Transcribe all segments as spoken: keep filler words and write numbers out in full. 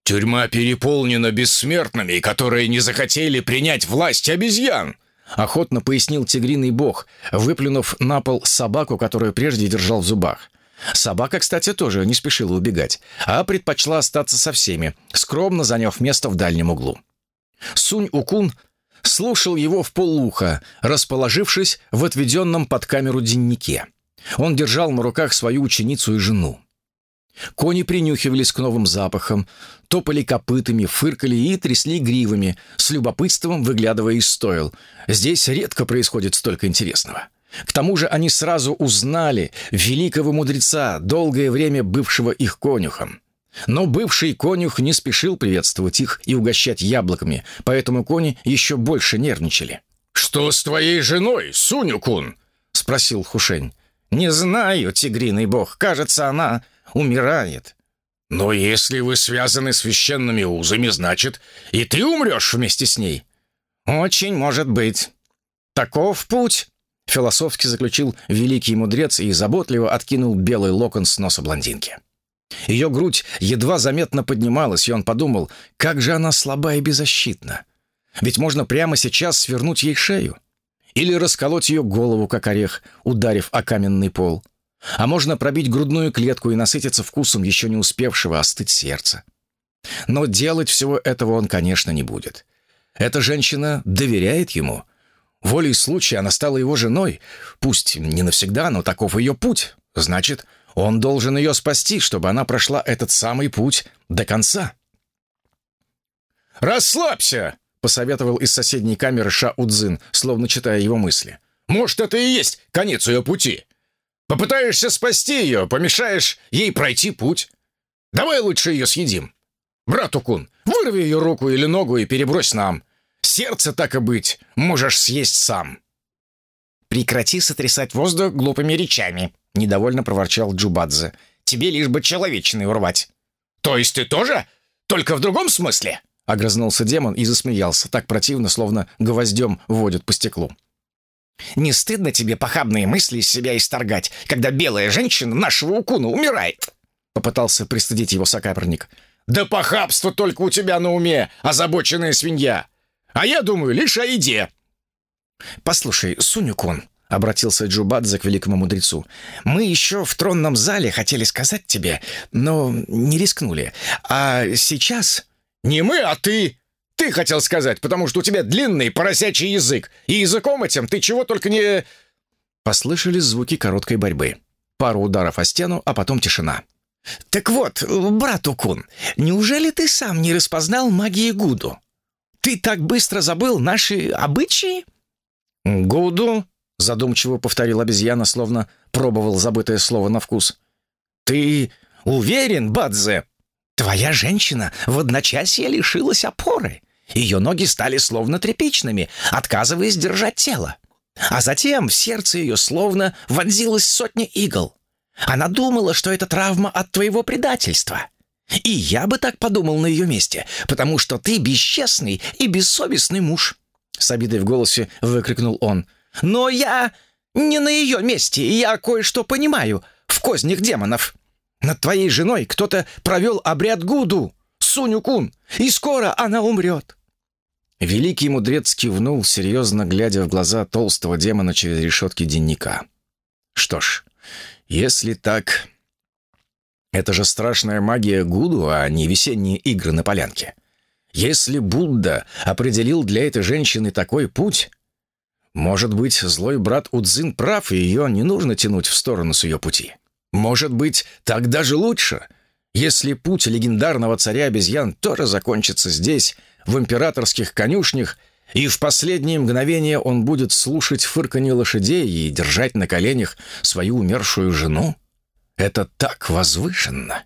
«Тюрьма переполнена бессмертными, которые не захотели принять власть обезьян», — охотно пояснил тигриный бог, выплюнув на пол собаку, которую прежде держал в зубах. Собака, кстати, тоже не спешила убегать, а предпочла остаться со всеми, скромно заняв место в дальнем углу. Сунь-Укун слушал его вполуха, расположившись в отведенном под камеру деннике. Он держал на руках свою ученицу и жену. Кони принюхивались к новым запахам, топали копытами, фыркали и трясли гривами, с любопытством выглядывая из стойл. Здесь редко происходит столько интересного. К тому же они сразу узнали великого мудреца, долгое время бывшего их конюхом. Но бывший конюх не спешил приветствовать их и угощать яблоками, поэтому кони еще больше нервничали. «Что с твоей женой, Сунь-Укун?» — спросил Хушень. «Не знаю, тигриный бог. Кажется, она умирает». «Но если вы связаны священными узами, значит, и ты умрешь вместе с ней?» «Очень может быть. Таков путь», — философски заключил великий мудрец и заботливо откинул белый локон с носа блондинки. Ее грудь едва заметно поднималась, и он подумал, как же она слаба и беззащитна. Ведь можно прямо сейчас свернуть ей шею. Или расколоть ее голову, как орех, ударив о каменный пол. А можно пробить грудную клетку и насытиться вкусом еще не успевшего остыть сердца. Но делать всего этого он, конечно, не будет. Эта женщина доверяет ему. Волей случая она стала его женой. Пусть не навсегда, но таков ее путь. Значит, он должен ее спасти, чтобы она прошла этот самый путь до конца. «Расслабься!» — посоветовал из соседней камеры Ша-Удзин, словно читая его мысли. «Может, это и есть конец ее пути. Попытаешься спасти ее, помешаешь ей пройти путь. Давай лучше ее съедим. Брат Укун, вырви ее руку или ногу и перебрось нам. Сердце, так и быть, можешь съесть сам». «Прекрати сотрясать воздух глупыми речами», — недовольно проворчал Джубадзе. «Тебе лишь бы человечный урвать». «То есть ты тоже? Только в другом смысле?» — огрызнулся демон и засмеялся, так противно, словно гвоздем водят по стеклу. «Не стыдно тебе похабные мысли из себя исторгать, когда белая женщина нашего Укуна умирает?» — попытался пристыдить его сокамерник. «Да похабство только у тебя на уме, озабоченная свинья! А я думаю лишь о еде!» «Послушай, Сунь-Укун», — обратился Джубадзе к великому мудрецу, «мы еще в тронном зале хотели сказать тебе, но не рискнули. А сейчас...» «Не мы, а ты! Ты хотел сказать, потому что у тебя длинный поросячий язык, и языком этим ты чего только не...» Послышались звуки короткой борьбы. Пару ударов о стену, а потом тишина. «Так вот, брат Укун, неужели ты сам не распознал магии Гуду? Ты так быстро забыл наши обычаи?» «Гуду?» — задумчиво повторил обезьяна, словно пробовал забытое слово на вкус. «Ты уверен, Бадзе? Твоя женщина в одночасье лишилась опоры. Ее ноги стали словно тряпичными, отказываясь держать тело. А затем в сердце ее словно вонзилась сотня игл. Она думала, что это травма от твоего предательства. И я бы так подумал на ее месте, потому что ты бесчестный и бессовестный муж». С обидой в голосе выкрикнул он. «Но я не на ее месте, и я кое-что понимаю в кознях демонов. Над твоей женой кто-то провел обряд Гуду, Сунь-Укун, и скоро она умрет». Великий мудрец кивнул, серьезно глядя в глаза толстого демона через решетки денника. «Что ж, если так, это же страшная магия Гуду, а не весенние игры на полянке. Если Будда определил для этой женщины такой путь, может быть, злой брат Удзин прав, и ее не нужно тянуть в сторону с ее пути. Может быть, так даже лучше, если путь легендарного царя обезьян тоже закончится здесь, в императорских конюшнях, и в последние мгновения он будет слушать фырканье лошадей и держать на коленях свою умершую жену. Это так возвышенно!»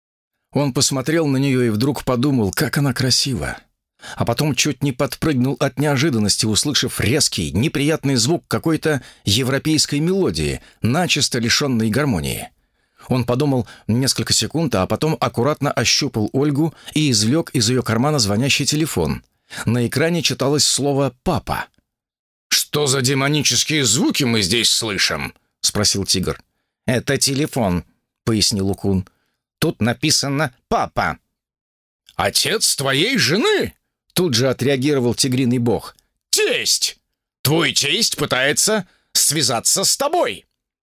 Он посмотрел на нее и вдруг подумал, как она красива. А потом чуть не подпрыгнул от неожиданности, услышав резкий, неприятный звук какой-то европейской мелодии, начисто лишенной гармонии. Он подумал несколько секунд, а потом аккуратно ощупал Ольгу и извлек из ее кармана звонящий телефон. На экране читалось слово «папа». «Что за демонические звуки мы здесь слышим?» — спросил тигр. «Это телефон», — пояснил Укун. «Тут написано «папа». «Отец твоей жены?» Тут же отреагировал тигриный бог. «Тесть! Твой тесть пытается связаться с тобой!»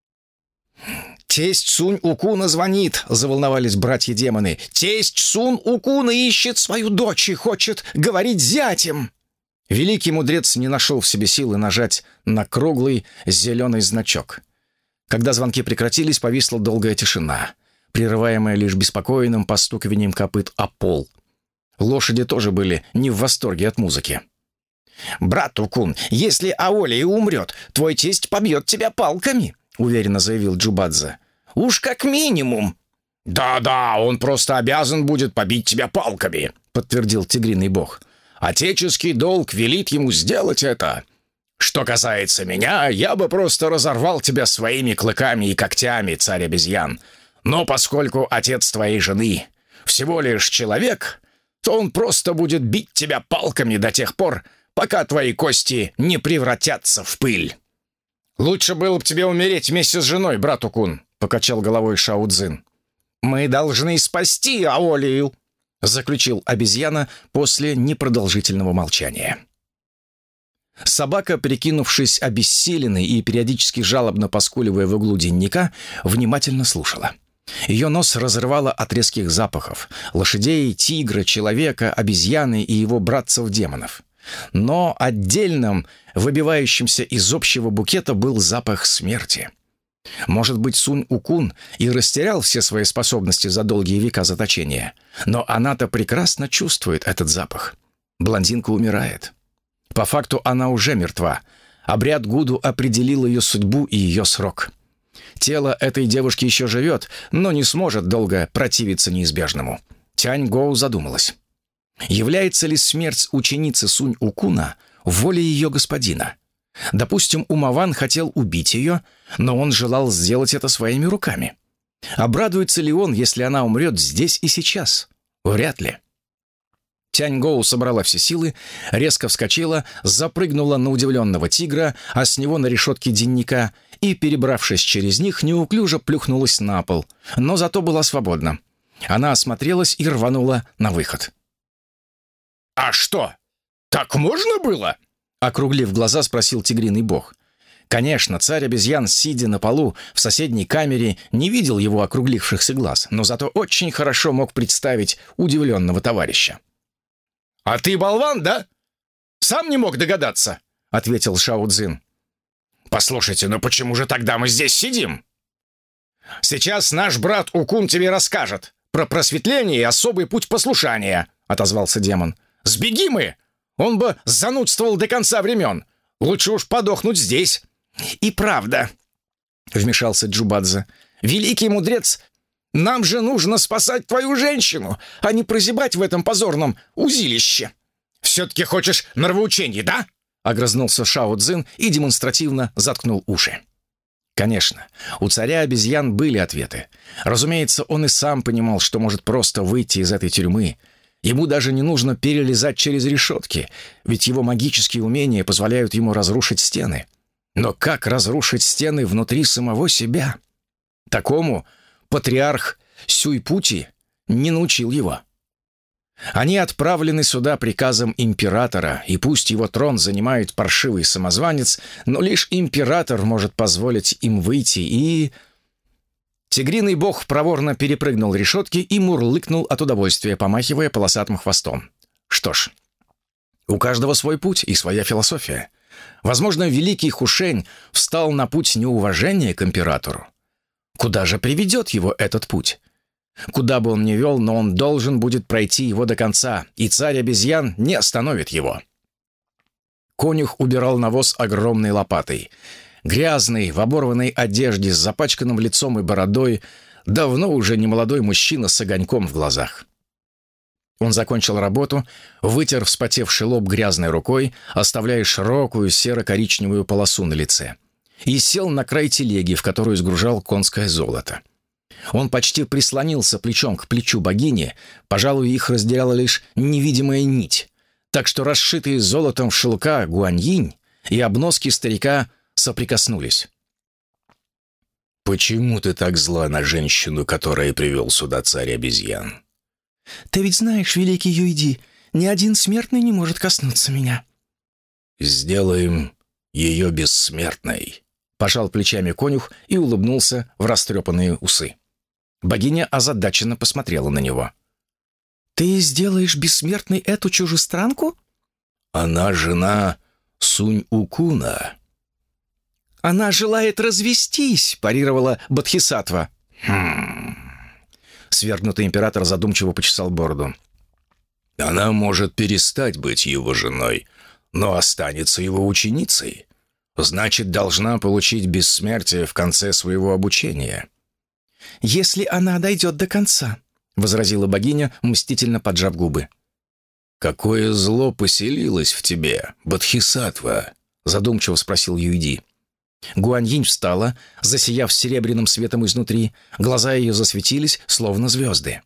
«Тесть Сунь-Укуна звонит», — заволновались братья-демоны. «Тесть Сунь-Укуна ищет свою дочь и хочет говорить с зятем». Великий мудрец не нашел в себе силы нажать на круглый зеленый значок. Когда звонки прекратились, повисла долгая тишина, прерываемая лишь беспокойным постукиванием копыт о пол. Лошади тоже были не в восторге от музыки. «Брат Укун, если Аолия умрет, твой тесть побьет тебя палками», — уверенно заявил Джубадзе. «Уж как минимум». «Да-да, он просто обязан будет побить тебя палками», — подтвердил тигриный бог. «Отеческий долг велит ему сделать это. Что касается меня, я бы просто разорвал тебя своими клыками и когтями, царь обезьян. Но поскольку отец твоей жены всего лишь человек, то он просто будет бить тебя палками до тех пор, пока твои кости не превратятся в пыль». «Лучше было бы тебе умереть вместе с женой, брат Укун», — покачал головой Шао Цзин. «Мы должны спасти Аолию», — заключил обезьяна после непродолжительного молчания. Собака, прикинувшись обессиленной и периодически жалобно поскуливая в углу денника, внимательно слушала. Ее нос разрывало от резких запахов — лошадей, тигра, человека, обезьяны и его братцев-демонов. Но отдельным, выбивающимся из общего букета, был запах смерти. Может быть, Сунь-Укун и растерял все свои способности за долгие века заточения, но она-то прекрасно чувствует этот запах. Блондинка умирает. По факту она уже мертва. Обряд Гуду определил ее судьбу и ее срок. Тело этой девушки еще живет, но не сможет долго противиться неизбежному. Тянь-Гоу задумалась. Является ли смерть ученицы Сунь-Укуна волей ее господина? Допустим, Умаван хотел убить ее, но он желал сделать это своими руками. Обрадуется ли он, если она умрет здесь и сейчас? Вряд ли. Тянь-Гоу собрала все силы, резко вскочила, запрыгнула на удивленного тигра, а с него на решетки денника, и, перебравшись через них, неуклюже плюхнулась на пол, но зато была свободна. Она осмотрелась и рванула на выход. «А что, так можно было?» — округлив глаза, спросил тигриный бог. Конечно, царь обезьян, сидя на полу в соседней камере, не видел его округлившихся глаз, но зато очень хорошо мог представить удивленного товарища. «А ты болван, да? Сам не мог догадаться?» — ответил Шао Цзин. «Послушайте, ну почему же тогда мы здесь сидим?» «Сейчас наш брат Укун тебе расскажет про просветление и особый путь послушания», — отозвался демон. «Сбеги мы! Он бы занудствовал до конца времен. Лучше уж подохнуть здесь». «И правда», — вмешался Джубадзе. «Великий мудрец, нам же нужно спасать твою женщину, а не прозябать в этом позорном узилище». «Все-таки хочешь нравоучений, да?» — огрызнулся Шао Цзин и демонстративно заткнул уши. Конечно, у царя обезьян были ответы. Разумеется, он и сам понимал, что может просто выйти из этой тюрьмы. Ему даже не нужно перелезать через решетки, ведь его магические умения позволяют ему разрушить стены. Но как разрушить стены внутри самого себя? Такому патриарх Сюйпути не научил его. Они отправлены сюда приказом императора, и пусть его трон занимает паршивый самозванец, но лишь император может позволить им выйти и... Тигриный бог проворно перепрыгнул решетки и мурлыкнул от удовольствия, помахивая полосатым хвостом. Что ж, у каждого свой путь и своя философия. Возможно, великий Хушень встал на путь неуважения к императору. Куда же приведет его этот путь? Куда бы он ни вел, но он должен будет пройти его до конца, и царь обезьян не остановит его. Конюх убирал навоз огромной лопатой. Грязный, в оборванной одежде, с запачканным лицом и бородой, давно уже немолодой мужчина с огоньком в глазах. Он закончил работу, вытер вспотевший лоб грязной рукой, оставляя широкую серо-коричневую полосу на лице, и сел на край телеги, в которую сгружал конское золото. Он почти прислонился плечом к плечу богини, пожалуй, их разделяла лишь невидимая нить, так что расшитые золотом шелка гуаньинь и обноски старика соприкоснулись. «Почему ты так зла на женщину, которая привел сюда царь обезьян?» Ты ведь знаешь, великий Юйди, ни один смертный не может коснуться меня». «Сделаем ее бессмертной», — пожал плечами конюх и улыбнулся в растрепанные усы. Богиня озадаченно посмотрела на него. «Ты сделаешь бессмертной эту чужестранку?» «Она жена Сунь-Укуна». «Она желает развестись», — парировала Бодхисаттва. «Хм...» Свергнутый император задумчиво почесал бороду. «Она может перестать быть его женой, но останется его ученицей. Значит, должна получить бессмертие в конце своего обучения». «Если она дойдет до конца», — возразила богиня, мстительно поджав губы. «Какое зло поселилось в тебе, Бодхисаттва?» — задумчиво спросил Юйди. Гуаньинь встала, засияв серебряным светом изнутри. Глаза ее засветились, словно звезды.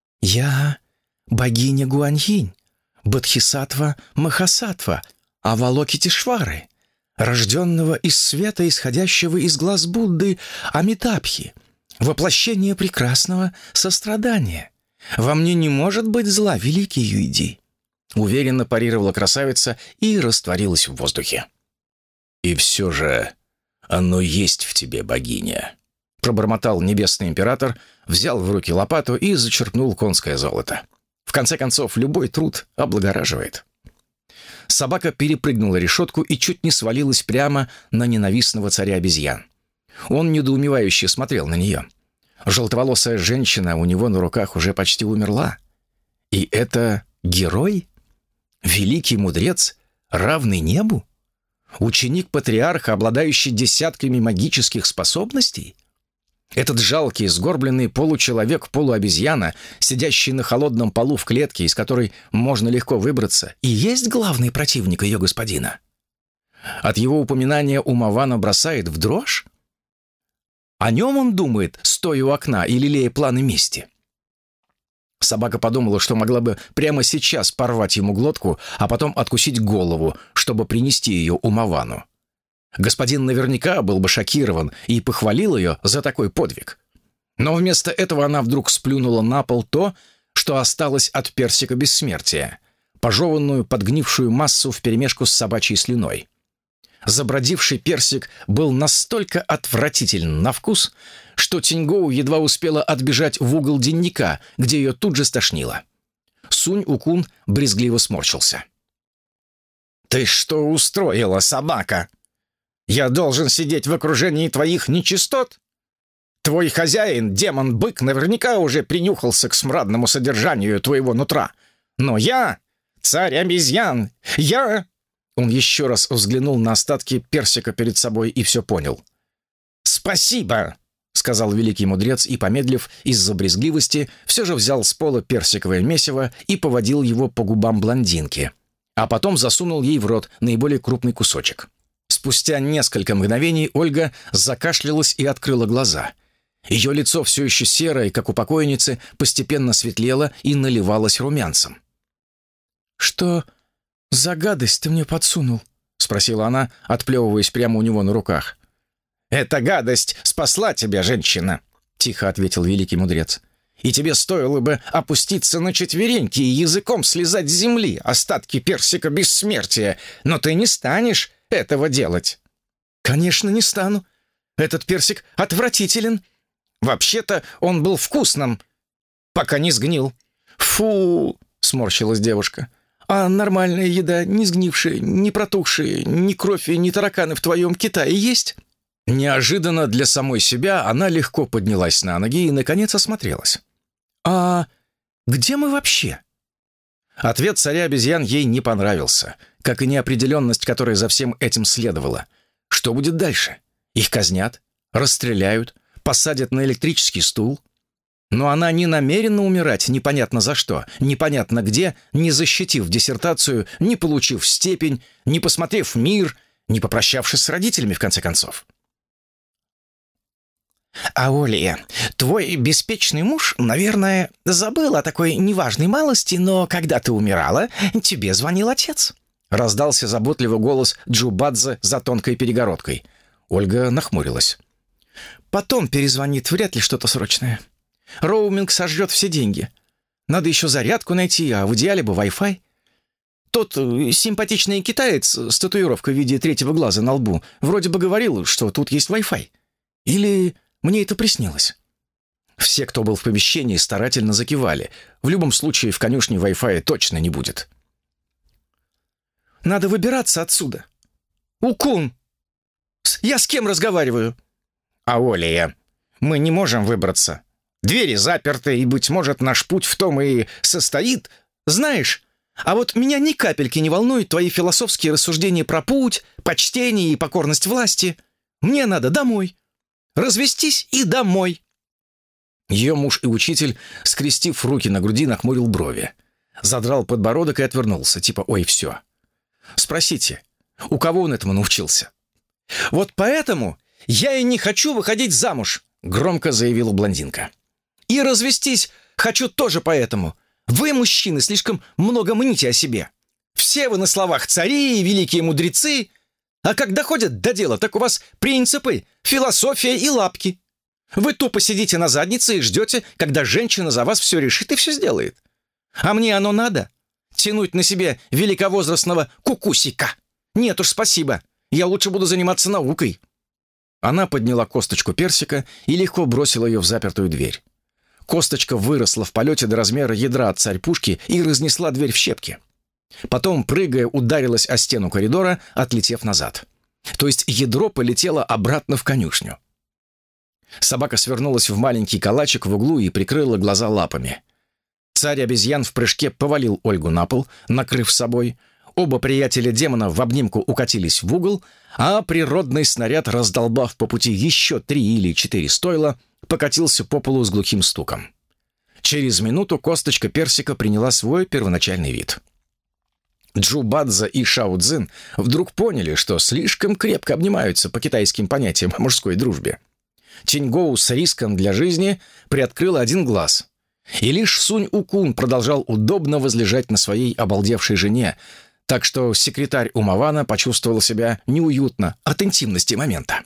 «Я богиня Гуаньинь, Бодхисаттва Махасаттва, Авалокитешвары, рожденного из света, исходящего из глаз Будды Амитабхи, воплощение прекрасного сострадания. Во мне не может быть зла, великий Юйди», — уверенно парировала красавица и растворилась в воздухе. «И все же оно есть в тебе, богиня», — пробормотал небесный император, взял в руки лопату и зачерпнул конское золото. В конце концов, любой труд облагораживает. Собака перепрыгнула решетку и чуть не свалилась прямо на ненавистного царя обезьян. Он недоумевающе смотрел на нее. Желтоволосая женщина у него на руках уже почти умерла. И это герой? Великий мудрец, равный небу? Ученик патриарха, обладающий десятками магических способностей? Этот жалкий, сгорбленный получеловек-полуобезьяна, сидящий на холодном полу в клетке, из которой можно легко выбраться, и есть главный противник ее господина? От его упоминания Умавана бросает в дрожь? О нем он думает, стоя у окна и лелея планы мести. Собака подумала, что могла бы прямо сейчас порвать ему глотку, а потом откусить голову, чтобы принести ее Умавану. Господин наверняка был бы шокирован и похвалил ее за такой подвиг. Но вместо этого она вдруг сплюнула на пол то, что осталось от персика бессмертия, пожеванную подгнившую массу вперемешку с собачьей слюной. Забродивший персик был настолько отвратителен на вкус, что Тиньгоу едва успела отбежать в угол денника, где ее тут же стошнило. Сунь-Укун брезгливо сморщился. «Ты что устроила, собака? Я должен сидеть в окружении твоих нечистот? Твой хозяин, демон-бык, наверняка уже принюхался к смрадному содержанию твоего нутра. Но я, царь обезьян, я...» Он еще раз взглянул на остатки персика перед собой и все понял. «Спасибо!» — сказал великий мудрец и, помедлив из-за брезгливости, все же взял с пола персиковое месиво и поводил его по губам блондинки, а потом засунул ей в рот наиболее крупный кусочек. Спустя несколько мгновений Ольга закашлялась и открыла глаза. Ее лицо, все еще серое, как у покойницы, постепенно светлело и наливалось румянцем. «Что за гадость ты мне подсунул?» — спросила она, отплевываясь прямо у него на руках. «Эта гадость спасла тебя, женщина», — тихо ответил великий мудрец. «И тебе стоило бы опуститься на четвереньки и языком слезать с земли остатки персика бессмертия, но ты не станешь этого делать». «Конечно, не стану. Этот персик отвратителен. Вообще-то он был вкусным, пока не сгнил». «Фу!» — сморщилась девушка. «А нормальная еда, не сгнившая, не протухшая, ни кровь и ни тараканы в твоем Китае есть?» Неожиданно для самой себя она легко поднялась на ноги и, наконец, осмотрелась. «А где мы вообще?» Ответ царя обезьян ей не понравился, как и неопределенность, которая за всем этим следовала. Что будет дальше? Их казнят, расстреляют, посадят на электрический стул? Но она не намерена умирать непонятно за что, непонятно где, не защитив диссертацию, не получив степень, не посмотрев мир, не попрощавшись с родителями, в конце концов. «Аолия, твой беспечный муж, наверное, забыл о такой неважной малости, но когда ты умирала, тебе звонил отец». Раздался заботливый голос Джубадзе за тонкой перегородкой. Ольга нахмурилась. «Потом перезвонит, вряд ли что-то срочное. Роуминг сожрет все деньги. Надо еще зарядку найти, а в идеале бы Wi-Fi. Тот э, симпатичный китаец с татуировкой в виде третьего глаза на лбу вроде бы говорил, что тут есть Wi-Fi. Или мне это приснилось? Все, кто был в помещении, старательно закивали. В любом случае, в конюшне Wi-Fi точно не будет. Надо выбираться отсюда. Укун! Я с кем разговариваю? Аолия, мы не можем выбраться. Двери заперты, и, быть может, наш путь в том и состоит. Знаешь, а вот меня ни капельки не волнуют твои философские рассуждения про путь, почтение и покорность власти. Мне надо домой. Развестись и домой. Ее муж и учитель, скрестив руки на груди, нахмурил брови. Задрал подбородок и отвернулся, типа «Ой, все». Спросите, у кого он этому научился? «Вот поэтому я и не хочу выходить замуж», — громко заявила блондинка. «И развестись хочу тоже поэтому. Вы, мужчины, слишком много мните о себе. Все вы на словах цари и великие мудрецы, а как доходят до дела, так у вас принципы, философия и лапки. Вы тупо сидите на заднице и ждете, когда женщина за вас все решит и все сделает. А мне оно надо? Тянуть на себе великовозрастного кукусика? Нет уж, спасибо. Я лучше буду заниматься наукой». Она подняла косточку персика и легко бросила ее в запертую дверь. Косточка выросла в полете до размера ядра от царь-пушки и разнесла дверь в щепки. Потом, прыгая, ударилась о стену коридора, отлетев назад. То есть ядро полетело обратно в конюшню. Собака свернулась в маленький калачик в углу и прикрыла глаза лапами. Царь обезьян в прыжке повалил Ольгу на пол, накрыв собой. Оба приятеля демона в обнимку укатились в угол, а природный снаряд, раздолбав по пути еще три или четыре стойла, покатился по полу с глухим стуком. Через минуту косточка персика приняла свой первоначальный вид. Джубадза и Шао Цзин вдруг поняли, что слишком крепко обнимаются по китайским понятиям о мужской дружбе. Тиньгоу с риском для жизни приоткрыл один глаз. И лишь Сунь-Укун продолжал удобно возлежать на своей обалдевшей жене, так что секретарь Умавана почувствовал себя неуютно от интимности момента.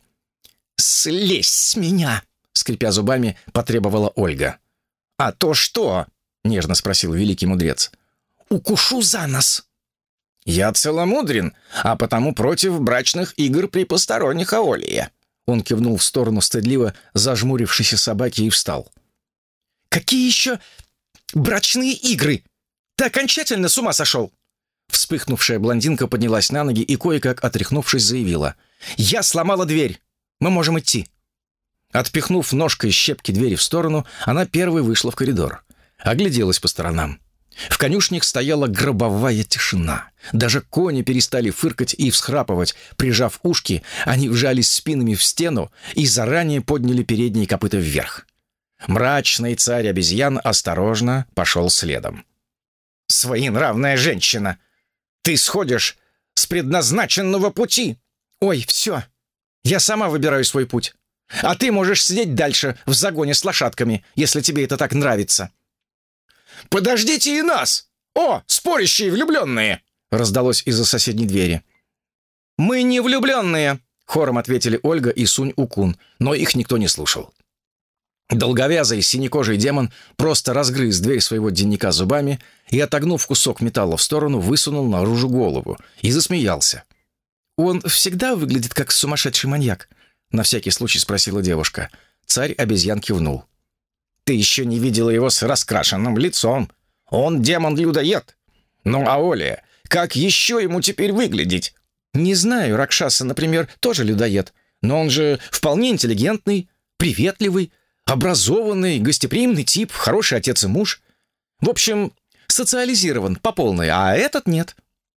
«Слезь с меня!» — скрипя зубами, потребовала Ольга. «А то что?» — нежно спросил великий мудрец. «Укушу за нос!» «Я целомудрен, а потому против брачных игр при посторонних, Аолия». Он кивнул в сторону стыдливо зажмурившейся собаки и встал. «Какие еще брачные игры? Ты окончательно с ума сошел?» Вспыхнувшая блондинка поднялась на ноги и, кое-как отряхнувшись, заявила. «Я сломала дверь. Мы можем идти». Отпихнув ножкой щепки двери в сторону, она первой вышла в коридор. Огляделась по сторонам. В конюшнях стояла гробовая тишина. Даже кони перестали фыркать и всхрапывать. Прижав ушки, они вжались спинами в стену и заранее подняли передние копыта вверх. Мрачный царь обезьян осторожно пошел следом. «Своенравная женщина! Ты сходишь с предназначенного пути!» «Ой, все! Я сама выбираю свой путь. А ты можешь сидеть дальше в загоне с лошадками, если тебе это так нравится». «Подождите и нас! О, спорящие влюбленные!» раздалось из-за соседней двери. «Мы не влюбленные!» хором ответили Ольга и Сунь-Укун, но их никто не слушал. Долговязый синекожий демон просто разгрыз дверь своего денника зубами и, отогнув кусок металла в сторону, высунул наружу голову и засмеялся. «Он всегда выглядит как сумасшедший маньяк?» — на всякий случай спросила девушка. Царь обезьян кивнул. «Ты еще не видела его с раскрашенным лицом. Он демон-людоед. Ну, Аолия, как еще ему теперь выглядеть?» «Не знаю, Ракшаса, например, тоже людоед, но он же вполне интеллигентный, приветливый, образованный, гостеприимный тип, хороший отец и муж. В общем, социализирован по полной, а этот нет».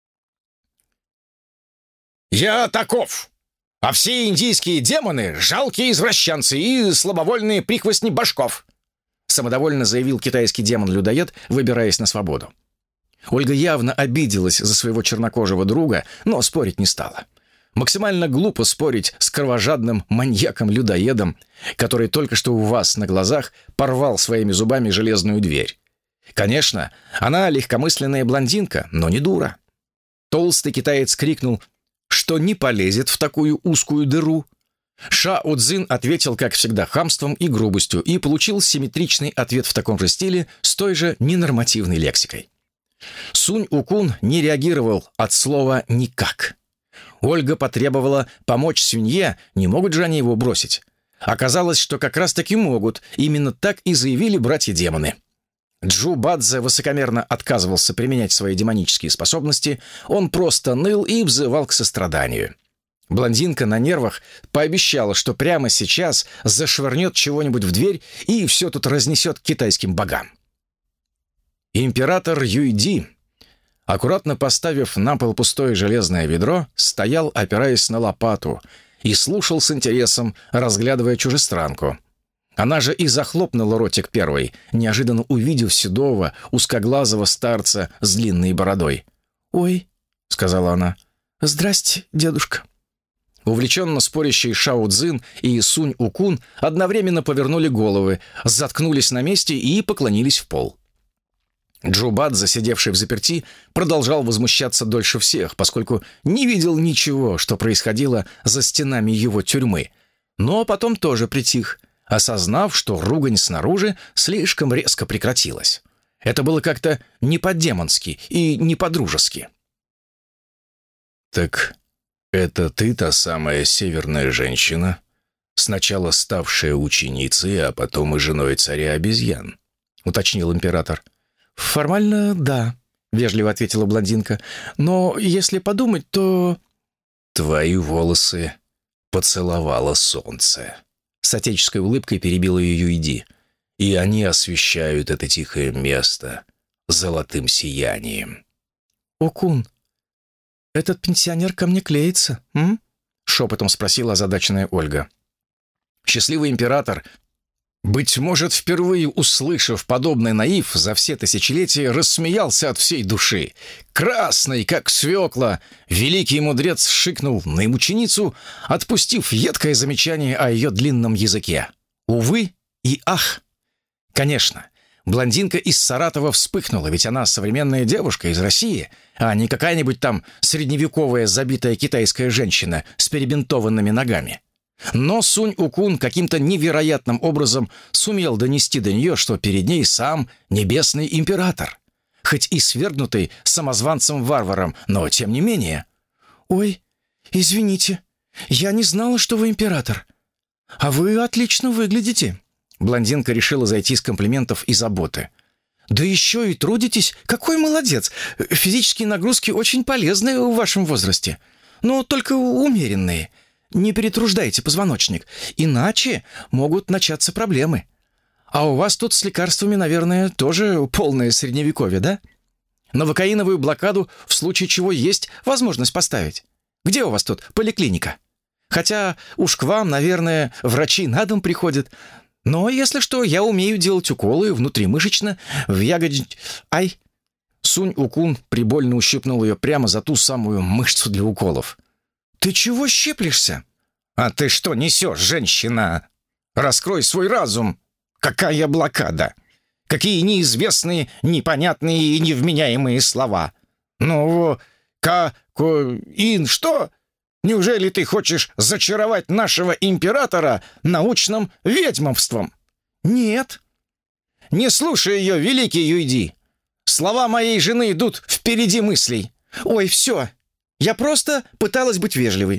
«Я таков, а все индийские демоны — жалкие извращенцы и слабовольные прихвостни башков», самодовольно заявил китайский демон-людоед, выбираясь на свободу. Ольга явно обиделась за своего чернокожего друга, но спорить не стала. Максимально глупо спорить с кровожадным маньяком-людоедом, который только что у вас на глазах порвал своими зубами железную дверь. Конечно, она легкомысленная блондинка, но не дура. Толстый китаец крикнул, что не полезет в такую узкую дыру. Ша-Удзин ответил, как всегда, хамством и грубостью и получил симметричный ответ в таком же стиле с той же ненормативной лексикой. Сунь-Укун не реагировал от слова «никак». Ольга потребовала помочь свинье, не могут же они его бросить. Оказалось, что как раз-таки могут, именно так и заявили братья-демоны. Джу-Бадзе высокомерно отказывался применять свои демонические способности, он просто ныл и взывал к состраданию. Блондинка на нервах пообещала, что прямо сейчас зашвырнет чего-нибудь в дверь и все тут разнесет к китайским богам. Император Юйди, аккуратно поставив на пол пустое железное ведро, стоял, опираясь на лопату, и слушал с интересом, разглядывая чужестранку. Она же и захлопнула ротик первой, неожиданно увидев седого, узкоглазого старца с длинной бородой. «Ой», — сказала она, — «здрасте, дедушка». Увлеченно спорящие Шао-Цзин и Сунь-Укун одновременно повернули головы, заткнулись на месте и поклонились в пол. Джу-Бадзе, сидевший в заперти, продолжал возмущаться дольше всех, поскольку не видел ничего, что происходило за стенами его тюрьмы, но потом тоже притих, осознав, что ругань снаружи слишком резко прекратилась. Это было как-то не по-демонски и не по-дружески. «Так это ты та самая северная женщина, сначала ставшая ученицей, а потом и женой царя обезьян?» — уточнил император. «Формально, да», — вежливо ответила блондинка. «Но если подумать, то...» «Твои волосы поцеловало солнце», — с отеческой улыбкой перебила ее Юйди. «И они освещают это тихое место золотым сиянием». «Окун, этот пенсионер ко мне клеится, м?» — шепотом спросила озадаченная Ольга. Счастливый император, быть может, впервые услышав подобный наив за все тысячелетия, рассмеялся от всей души. Красный, как свекла, великий мудрец шикнул на ученицу, отпустив едкое замечание о ее длинном языке. Увы и ах! Конечно, блондинка из Саратова вспыхнула, ведь она современная девушка из России, а не какая-нибудь там средневековая забитая китайская женщина с перебинтованными ногами. Но Сунь-Укун каким-то невероятным образом сумел донести до нее, что перед ней сам небесный император. Хоть и свергнутый самозванцем-варваром, но тем не менее. «Ой, извините, я не знала, что вы император. А вы отлично выглядите». Блондинка решила зайти с комплиментов и заботы. «Да еще и трудитесь. Какой молодец. Физические нагрузки очень полезны в вашем возрасте. Но только умеренные. Не перетруждайте позвоночник, иначе могут начаться проблемы. А у вас тут с лекарствами, наверное, тоже полное средневековье, да? Новокаиновую блокаду в случае чего есть возможность поставить. Где у вас тут поликлиника? Хотя уж к вам, наверное, врачи на дом приходят. Но, если что, я умею делать уколы внутримышечно, в ягодь... Ай!» Сунь-Укун прибольно ущипнул ее прямо за ту самую мышцу для уколов. «Ты чего щиплешься?» «А ты что несешь, женщина? Раскрой свой разум. Какая блокада? Какие неизвестные, непонятные и невменяемые слова? Ну, ка-ко-ин, что? Неужели ты хочешь зачаровать нашего императора научным ведьмовством?» «Нет». «Не слушай ее, великий Юйди. Слова моей жены идут впереди мыслей. Ой, все. Я просто пыталась быть вежливой».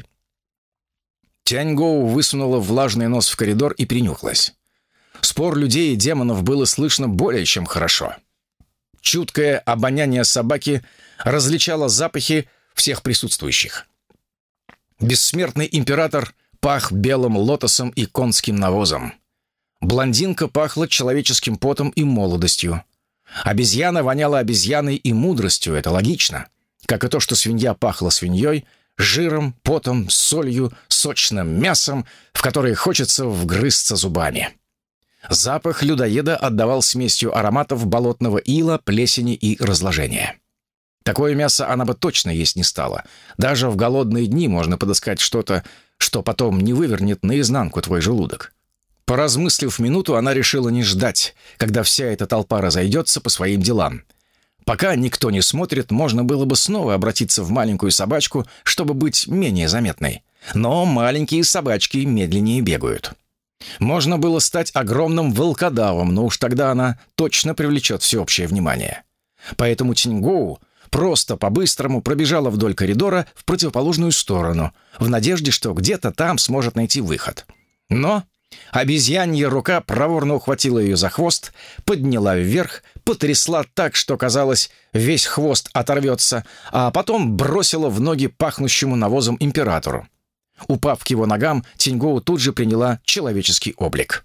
Тяньгоу высунула влажный нос в коридор и принюхалась. Спор людей и демонов было слышно более чем хорошо. Чуткое обоняние собаки различало запахи всех присутствующих. Бессмертный император пах белым лотосом и конским навозом. Блондинка пахла человеческим потом и молодостью. Обезьяна воняла обезьяной и мудростью, это логично. Как и то, что свинья пахла свиньей, жиром, потом, солью, сочным мясом, в которое хочется вгрызться зубами. Запах людоеда отдавал смесью ароматов болотного ила, плесени и разложения. Такое мясо она бы точно есть не стала. Даже в голодные дни можно подыскать что-то, что потом не вывернет наизнанку твой желудок. Поразмыслив минуту, она решила не ждать, когда вся эта толпа разойдется по своим делам. Пока никто не смотрит, можно было бы снова обратиться в маленькую собачку, чтобы быть менее заметной. Но маленькие собачки медленнее бегают. Можно было стать огромным волкодавом, но уж тогда она точно привлечет всеобщее внимание. Поэтому Тиньгоу просто по-быстрому пробежала вдоль коридора в противоположную сторону, в надежде, что где-то там сможет найти выход. Но обезьянья рука проворно ухватила ее за хвост, подняла вверх, потрясла так, что, казалось, весь хвост оторвется, а потом бросила в ноги пахнущему навозом императору. Упав к его ногам, Тиньгоу тут же приняла человеческий облик.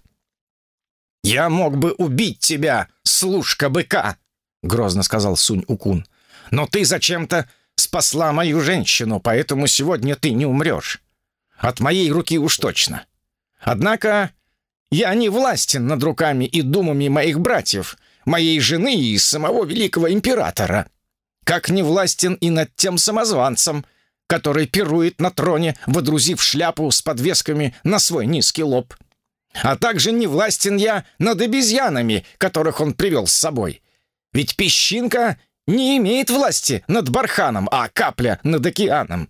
«Я мог бы убить тебя, служка быка!» — грозно сказал Сунь-Укун. «Но ты зачем-то спасла мою женщину, поэтому сегодня ты не умрешь. От моей руки уж точно. Однако я не властен над руками и думами моих братьев, моей жены и самого великого императора. Как не властен и над тем самозванцем, который пирует на троне, водрузив шляпу с подвесками на свой низкий лоб. А также не властен я над обезьянами, которых он привел с собой. Ведь песчинка не имеет власти над барханом, а капля над океаном.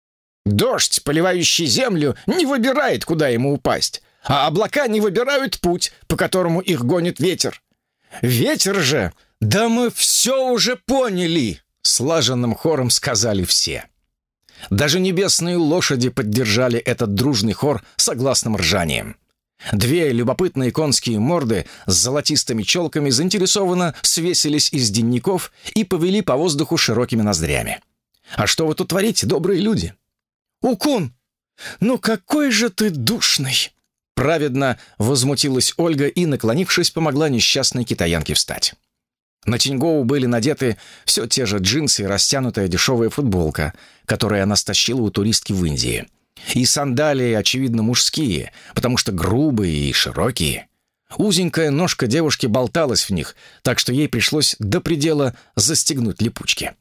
Дождь, поливающий землю, не выбирает, куда ему упасть, а облака не выбирают путь, по которому их гонит ветер. Ветер же... «Да мы все уже поняли!» — слаженным хором сказали все. Даже небесные лошади поддержали этот дружный хор согласным ржанием. Две любопытные конские морды с золотистыми челками заинтересованно свесились из денников и повели по воздуху широкими ноздрями. «А что вы тут творите, добрые люди?» «Укун, ну какой же ты душный!» Праведно возмутилась Ольга и, наклонившись, помогла несчастной китаянке встать. На Тиньгоу были надеты все те же джинсы и растянутая дешевая футболка, которую она стащила у туристки в Индии. И сандалии, очевидно, мужские, потому что грубые и широкие. Узенькая ножка девушки болталась в них, так что ей пришлось до предела застегнуть липучки.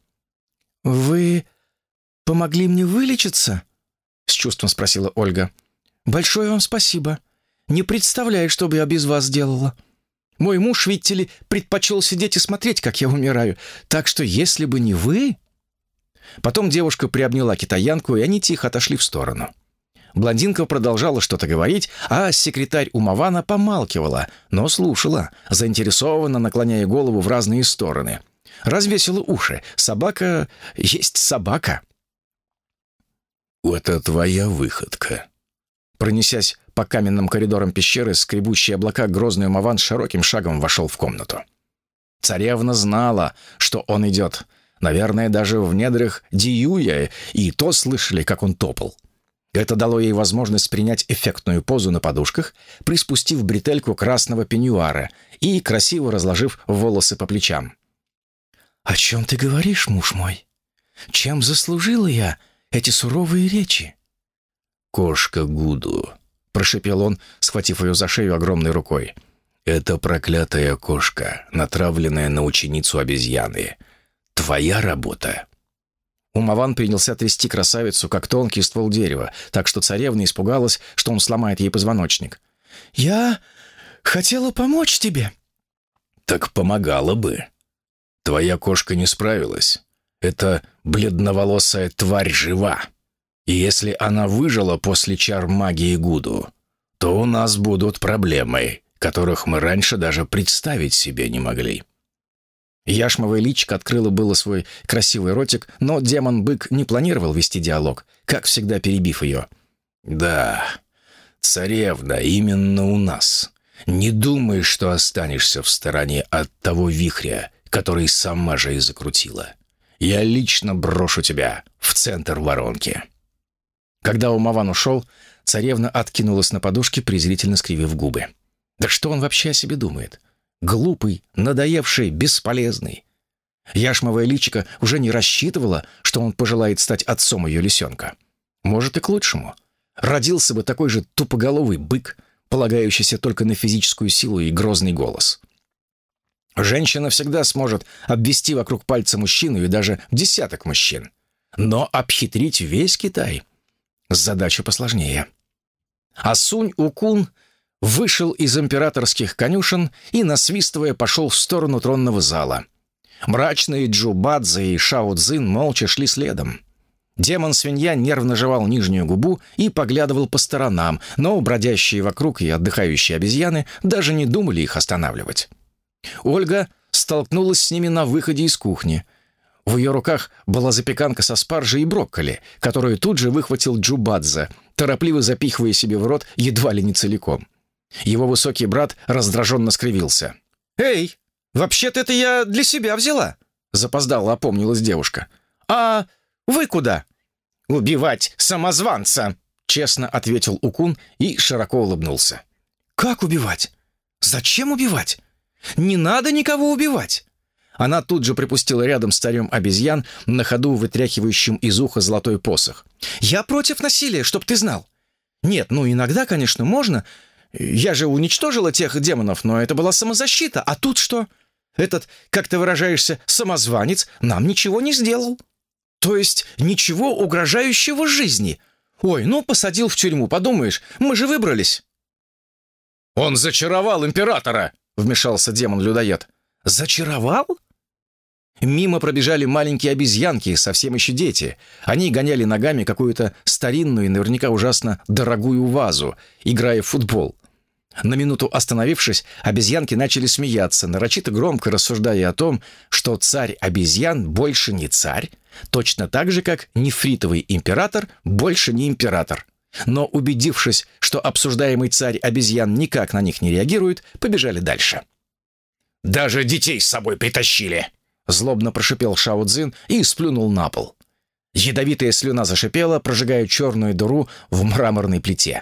«Вы помогли мне вылечиться?» — с чувством спросила Ольга. «Большое вам спасибо. Не представляю, что бы я без вас делала. Мой муж, видите ли, предпочел сидеть и смотреть, как я умираю. Так что если бы не вы...» Потом девушка приобняла китаянку, и они тихо отошли в сторону. Блондинка продолжала что-то говорить, а секретарь Умавана помалкивала, но слушала, заинтересованно наклоняя голову в разные стороны. Развесила уши. Собака есть собака. «Это твоя выходка». Пронесясь по каменным коридорам пещеры, скребущие облака, грозный Умаван широким шагом вошел в комнату. Царевна знала, что он идет. Наверное, даже в недрах Диюя и то слышали, как он топал. Это дало ей возможность принять эффектную позу на подушках, приспустив бретельку красного пеньюара и красиво разложив волосы по плечам. «О чем ты говоришь, муж мой? Чем заслужила я эти суровые речи?» «Кошка Гуду», — прошипел он, схватив ее за шею огромной рукой. «Это проклятая кошка, натравленная на ученицу обезьяны. Твоя работа». Умаван принялся трясти красавицу, как тонкий ствол дерева, так что царевна испугалась, что он сломает ей позвоночник. «Я хотела помочь тебе». «Так помогала бы. Твоя кошка не справилась. Эта бледноволосая тварь жива. И если она выжила после чар магии Гуду, то у нас будут проблемы, которых мы раньше даже представить себе не могли». Яшмовая личико открыла было свой красивый ротик, но демон-бык не планировал вести диалог, как всегда перебив ее. «Да, царевна, именно у нас. Не думай, что останешься в стороне от того вихря, который сама же и закрутила. Я лично брошу тебя в центр воронки». Когда Умаван ушел, царевна откинулась на подушке, презрительно скривив губы. «Да что он вообще о себе думает? Глупый, надоевший, бесполезный». Яшмовое личико уже не рассчитывала, что он пожелает стать отцом ее лисенка. Может, и к лучшему. Родился бы такой же тупоголовый бык, полагающийся только на физическую силу и грозный голос. Женщина всегда сможет обвести вокруг пальца мужчину и даже десяток мужчин. Но обхитрить весь Китай — задача посложнее. А Сунь-Укун вышел из императорских конюшен и, насвистывая, пошел в сторону тронного зала. Мрачные Джубадзе и Шао Цзин молча шли следом. Демон-свинья нервно жевал нижнюю губу и поглядывал по сторонам, но бродящие вокруг и отдыхающие обезьяны даже не думали их останавливать. Ольга столкнулась с ними на выходе из кухни. В ее руках была запеканка со спаржей и брокколи, которую тут же выхватил Джубадзе, торопливо запихивая себе в рот едва ли не целиком. Его высокий брат раздраженно скривился. «Эй, вообще-то это я для себя взяла!» Запоздало опомнилась девушка. «А вы куда?» «Убивать самозванца!» — честно ответил Укун и широко улыбнулся. «Как убивать? Зачем убивать? Не надо никого убивать!» Она тут же припустила рядом с царем обезьян, на ходу вытряхивающим из уха золотой посох. «Я против насилия, чтоб ты знал. Нет, ну иногда, конечно, можно. Я же уничтожила тех демонов, но это была самозащита. А тут что? Этот, как ты выражаешься, самозванец нам ничего не сделал. То есть ничего угрожающего жизни. Ой, ну посадил в тюрьму, подумаешь, мы же выбрались». «Он зачаровал императора!» — вмешался демон-людоед. «Зачаровал?» Мимо пробежали маленькие обезьянки, совсем еще дети. Они гоняли ногами какую-то старинную и наверняка ужасно дорогую вазу, играя в футбол. На минуту остановившись, обезьянки начали смеяться, нарочито громко рассуждая о том, что царь обезьян больше не царь, точно так же, как нефритовый император больше не император. Но, убедившись, что обсуждаемый царь обезьян никак на них не реагирует, побежали дальше. «Даже детей с собой притащили!» Злобно прошипел Шао Цзин и сплюнул на пол. Ядовитая слюна зашипела, прожигая черную дыру в мраморной плите.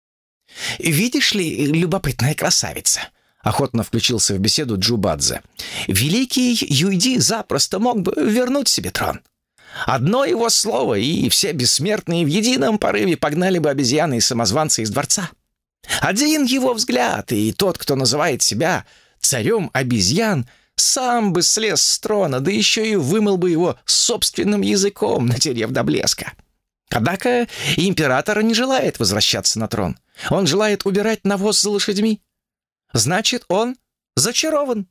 «Видишь ли, любопытная красавица?» — охотно включился в беседу Джубадзе. «Великий Юйди запросто мог бы вернуть себе трон. Одно его слово, и все бессмертные в едином порыве погнали бы обезьяны и самозванцы из дворца. Один его взгляд, и тот, кто называет себя царем обезьян, сам бы слез с трона, да еще и вымыл бы его собственным языком, натерев до блеска. Однако император не желает возвращаться на трон. Он желает убирать навоз за лошадьми. Значит, он зачарован».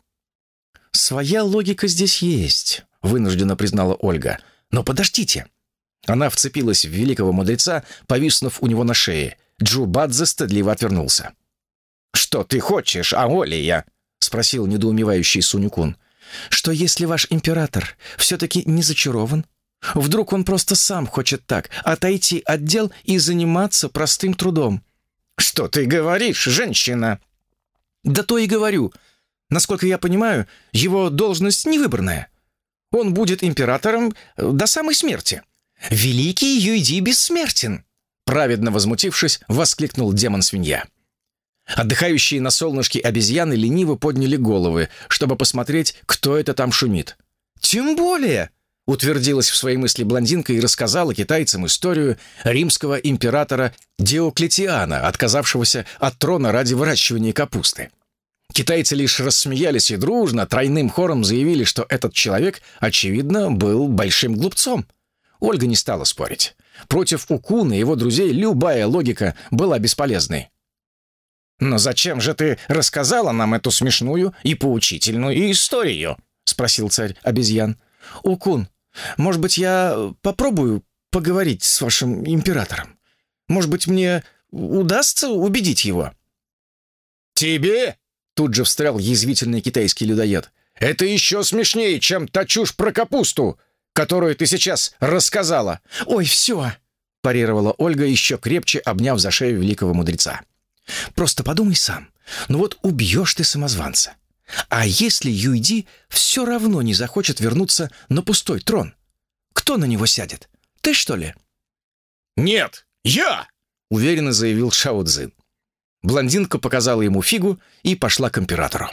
«Своя логика здесь есть», — вынужденно признала Ольга. «Но подождите». Она вцепилась в великого мудреца, повиснув у него на шее. Джубадзе стыдливо отвернулся. «Что ты хочешь, Аолия?» — спросил недоумевающий Сунь-кун. «Что если ваш император все-таки не зачарован? Вдруг он просто сам хочет так, отойти от дел и заниматься простым трудом?» «Что ты говоришь, женщина?» «Да то и говорю. Насколько я понимаю, его должность невыборная. Он будет императором до самой смерти. Великий Юйди бессмертен!» Праведно возмутившись, воскликнул демон-свинья. Отдыхающие на солнышке обезьяны лениво подняли головы, чтобы посмотреть, кто это там шумит. «Тем более!» — утвердилась в своей мысли блондинка и рассказала китайцам историю римского императора Диоклетиана, отказавшегося от трона ради выращивания капусты. Китайцы лишь рассмеялись и дружно, тройным хором заявили, что этот человек, очевидно, был большим глупцом. Ольга не стала спорить. Против Укуна и его друзей любая логика была бесполезной. «Но зачем же ты рассказала нам эту смешную и поучительную историю?» — спросил царь обезьян. «Укун, может быть, я попробую поговорить с вашим императором? Может быть, мне удастся убедить его?» «Тебе?» — тут же встрял язвительный китайский людоед. «Это еще смешнее, чем та чушь про капусту, которую ты сейчас рассказала». «Ой, все!» — парировала Ольга, еще крепче обняв за шею великого мудреца. «Просто подумай сам. Ну вот убьешь ты самозванца. А если Юйди все равно не захочет вернуться на пустой трон? Кто на него сядет? Ты, что ли?» «Нет, я!» — уверенно заявил Шао Цзин. Блондинка показала ему фигу и пошла к императору.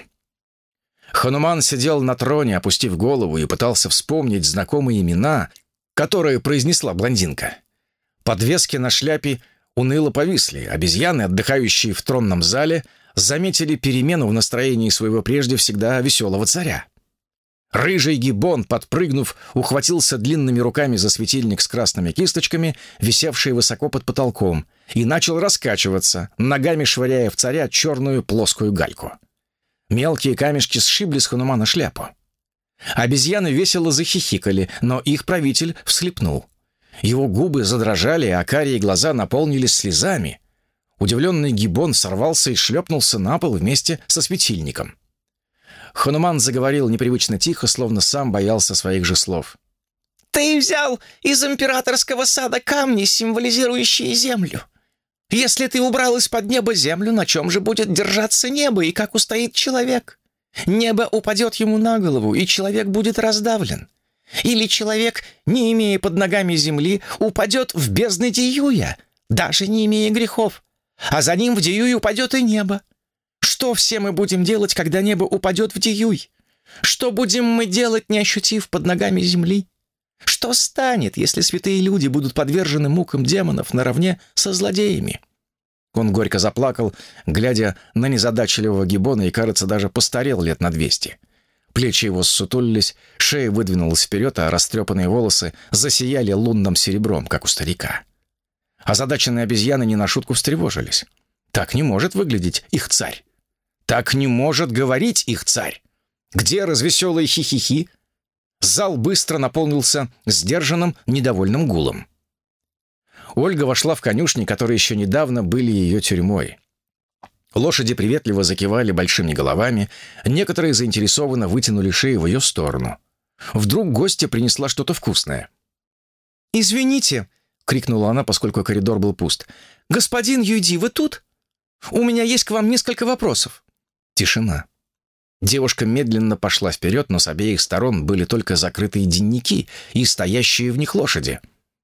Хануман сидел на троне, опустив голову, и пытался вспомнить знакомые имена, которые произнесла блондинка. Подвески на шляпе уныло повисли. Обезьяны, отдыхающие в тронном зале, заметили перемену в настроении своего прежде всегда веселого царя. Рыжий гиббон, подпрыгнув, ухватился длинными руками за светильник с красными кисточками, висевший высоко под потолком, и начал раскачиваться, ногами швыряя в царя черную плоскую гальку. Мелкие камешки сшибли с Ханумана шляпу. Обезьяны весело захихикали, но их правитель всхлипнул. Его губы задрожали, а карие глаза наполнились слезами. Удивленный Гиббон сорвался и шлепнулся на пол вместе со светильником. Хануман заговорил непривычно тихо, словно сам боялся своих же слов. «Ты взял из императорского сада камни, символизирующие землю. Если ты убрал из-под неба землю, на чем же будет держаться небо и как устоит человек? Небо упадет ему на голову, и человек будет раздавлен. Или человек, не имея под ногами земли, упадет в бездны Диюя, даже не имея грехов, а за ним в Диюй упадет и небо. Что все мы будем делать, когда небо упадет в Диюй? Что будем мы делать, не ощутив под ногами земли? Что станет, если святые люди будут подвержены мукам демонов наравне со злодеями?» Он горько заплакал, глядя на незадачливого Гиббона, и, кажется, даже постарел лет на двести. Плечи его ссутулились, шея выдвинулась вперед, а растрепанные волосы засияли лунным серебром, как у старика. Озадаченные обезьяны не на шутку встревожились. Так не может выглядеть их царь. Так не может говорить их царь. Где развеселые хихихи? Зал быстро наполнился сдержанным, недовольным гулом. Ольга вошла в конюшни, которые еще недавно были ее тюрьмой. Лошади приветливо закивали большими головами, некоторые заинтересованно вытянули шеи в ее сторону. Вдруг гостья принесла что-то вкусное. «Извините», — крикнула она, поскольку коридор был пуст. «Господин Юйди, вы тут? У меня есть к вам несколько вопросов». Тишина. Девушка медленно пошла вперед, но с обеих сторон были только закрытые денники и стоящие в них лошади.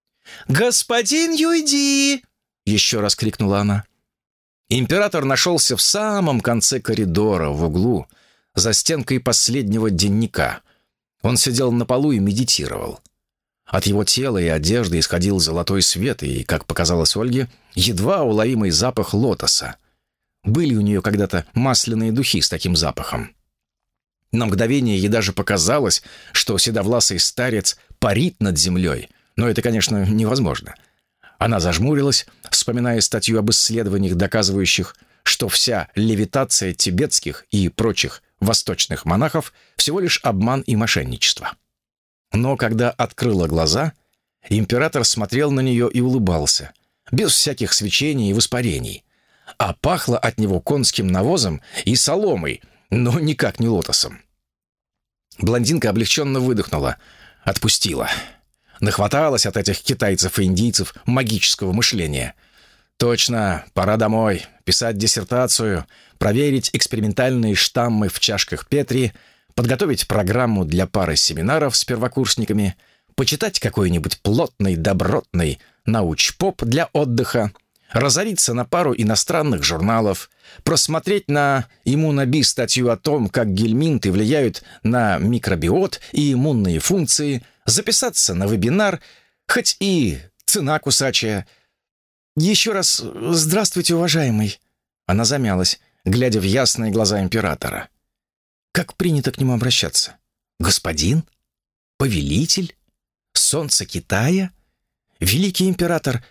«Господин Юйди!» — еще раз крикнула она. Император нашелся в самом конце коридора, в углу, за стенкой последнего денника. Он сидел на полу и медитировал. От его тела и одежды исходил золотой свет и, как показалось Ольге, едва уловимый запах лотоса. Были у нее когда-то масляные духи с таким запахом. На мгновение ей даже показалось, что седовласый старец парит над землей, но это, конечно, невозможно. Она зажмурилась, вспоминая статью об исследованиях, доказывающих, что вся левитация тибетских и прочих восточных монахов всего лишь обман и мошенничество. Но когда открыла глаза, император смотрел на нее и улыбался, без всяких свечений и воспарений, а пахло от него конским навозом и соломой, но никак не лотосом. Блондинка облегченно выдохнула, отпустила. Нахваталась от этих китайцев и индийцев магического мышления. Точно, пора домой, писать диссертацию, проверить экспериментальные штаммы в чашках Петри, подготовить программу для пары семинаров с первокурсниками, почитать какой-нибудь плотный, добротный научпоп для отдыха, разориться на пару иностранных журналов, просмотреть на иммуноби статью о том, как гельминты влияют на микробиот и иммунные функции, записаться на вебинар, хоть и цена кусачая. «Еще раз здравствуйте, уважаемый». Она замялась, глядя в ясные глаза императора. Как принято к нему обращаться? Господин? Повелитель? Солнце Китая? Великий император?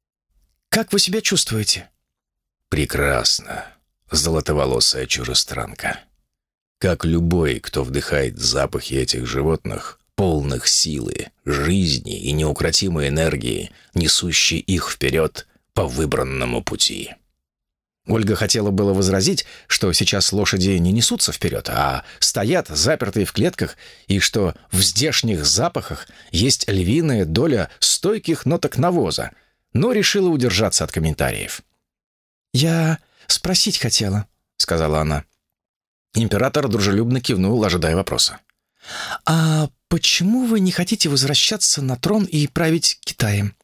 Как вы себя чувствуете? Прекрасно, золотоволосая чужестранка. Как любой, кто вдыхает запахи этих животных, полных силы, жизни и неукротимой энергии, несущей их вперед по выбранному пути. Ольга хотела было возразить, что сейчас лошади не несутся вперед, а стоят запертые в клетках, и что в здешних запахах есть львиная доля стойких ноток навоза, но решила удержаться от комментариев. «Я спросить хотела», — сказала она. Император дружелюбно кивнул, ожидая вопроса. «А почему вы не хотите возвращаться на трон и править Китаем?»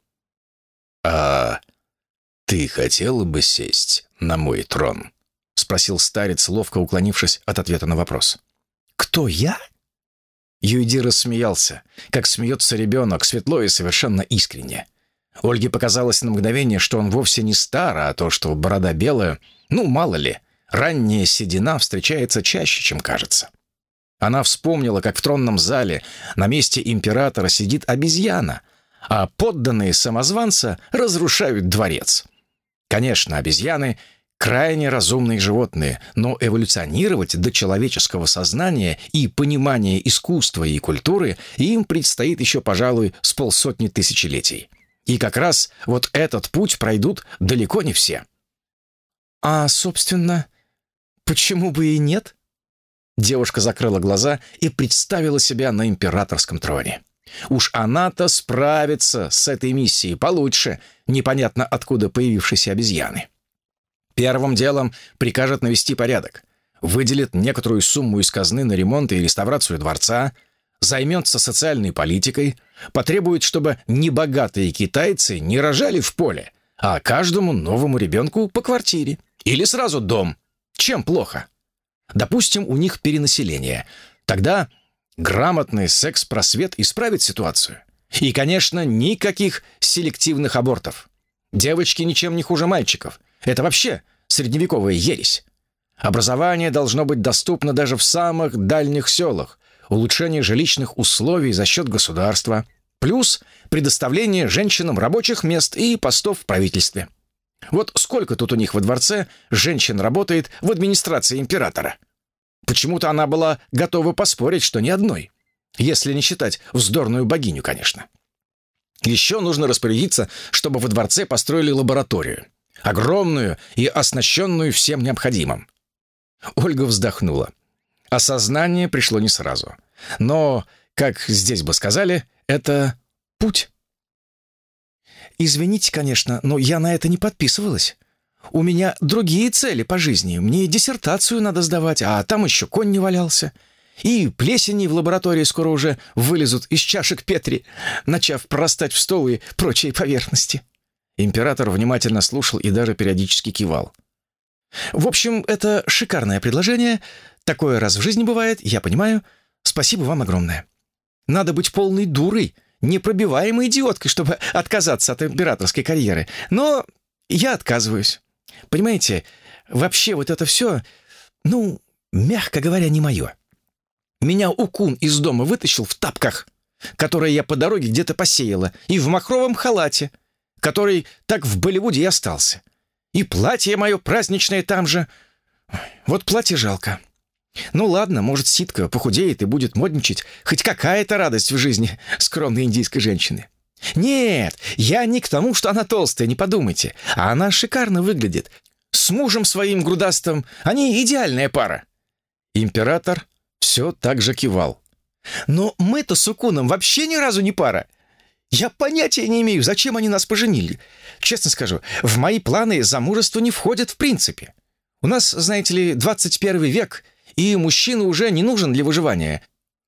«А ты хотела бы сесть на мой трон?» — спросил старец, ловко уклонившись от ответа на вопрос. «Кто, я?» Юйди рассмеялся, как смеется ребенок, светло и совершенно искренне. Ольге показалось на мгновение, что он вовсе не стар, а то, что борода белая, ну, мало ли, ранняя седина встречается чаще, чем кажется. Она вспомнила, как в тронном зале на месте императора сидит обезьяна, а подданные самозванца разрушают дворец. Конечно, обезьяны крайне разумные животные, но эволюционировать до человеческого сознания и понимания искусства и культуры им предстоит еще, пожалуй, с полсотни тысячелетий. И как раз вот этот путь пройдут далеко не все. А, собственно, почему бы и нет? Девушка закрыла глаза и представила себя на императорском троне. Уж она-то справится с этой миссией получше непонятно откуда появившейся обезьяны. Первым делом прикажет навести порядок, выделит некоторую сумму из казны на ремонт и реставрацию дворца, займется социальной политикой, потребует, чтобы небогатые китайцы не рожали в поле, а каждому новому ребенку по квартире. Или сразу дом. Чем плохо? Допустим, у них перенаселение. Тогда грамотный секс-просвет исправит ситуацию. И, конечно, никаких селективных абортов. Девочки ничем не хуже мальчиков. Это вообще средневековая ересь. Образование должно быть доступно даже в самых дальних селах. Улучшение жилищных условий за счет государства. Плюс предоставление женщинам рабочих мест и постов в правительстве. Вот сколько тут у них во дворце женщин работает в администрации императора? Почему-то она была готова поспорить, что ни одной. Если не считать вздорную богиню, конечно. Еще нужно распорядиться, чтобы во дворце построили лабораторию. Огромную и оснащенную всем необходимым. Ольга вздохнула. Осознание пришло не сразу. Но, как здесь бы сказали, это путь. Извините, конечно, но я на это не подписывалась. У меня другие цели по жизни. Мне диссертацию надо сдавать, а там еще конь не валялся. И плесени в лаборатории скоро уже вылезут из чашек Петри, начав прорастать в стол и прочие поверхности. Император внимательно слушал и даже периодически кивал. В общем, это шикарное предложение. Такое раз в жизни бывает, я понимаю. Спасибо вам огромное. Надо быть полной дурой, непробиваемой идиоткой, чтобы отказаться от императорской карьеры. Но я отказываюсь. Понимаете, вообще вот это все, ну, мягко говоря, не мое. Меня Укун из дома вытащил в тапках, которые я по дороге где-то посеяла, и в махровом халате, который так в Болливуде и остался. И платье мое праздничное там же. Вот платье жалко. Ну ладно, может, Ситка похудеет и будет модничать. Хоть какая-то радость в жизни скромной индийской женщины. Нет, я не к тому, что она толстая, не подумайте. А она шикарно выглядит. С мужем своим грудастым они идеальная пара. Император все так же кивал. Но мы-то с Укуном вообще ни разу не пара. Я понятия не имею, зачем они нас поженили. Честно скажу, в мои планы замужество не входит в принципе. У нас, знаете ли, двадцать первый век, и мужчина уже не нужен для выживания.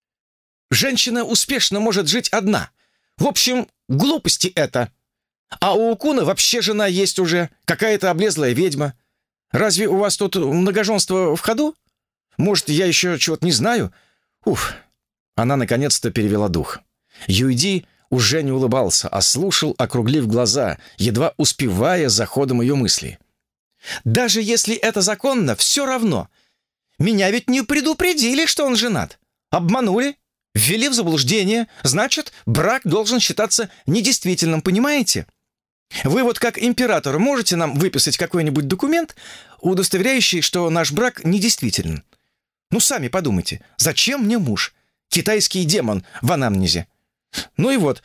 Женщина успешно может жить одна. В общем, глупости это. А у Укуна вообще жена есть уже, какая-то облезлая ведьма. Разве у вас тут многоженство в ходу? Может, я еще чего-то не знаю? Уф. Она наконец-то перевела дух. Юйди уже не улыбался, а слушал, округлив глаза, едва успевая за ходом ее мыслей. «Даже если это законно, все равно. Меня ведь не предупредили, что он женат. Обманули, ввели в заблуждение. Значит, брак должен считаться недействительным, понимаете? Вы вот как император можете нам выписать какой-нибудь документ, удостоверяющий, что наш брак недействителен? Ну, сами подумайте, зачем мне муж? Китайский демон в анамнезе. Ну и вот,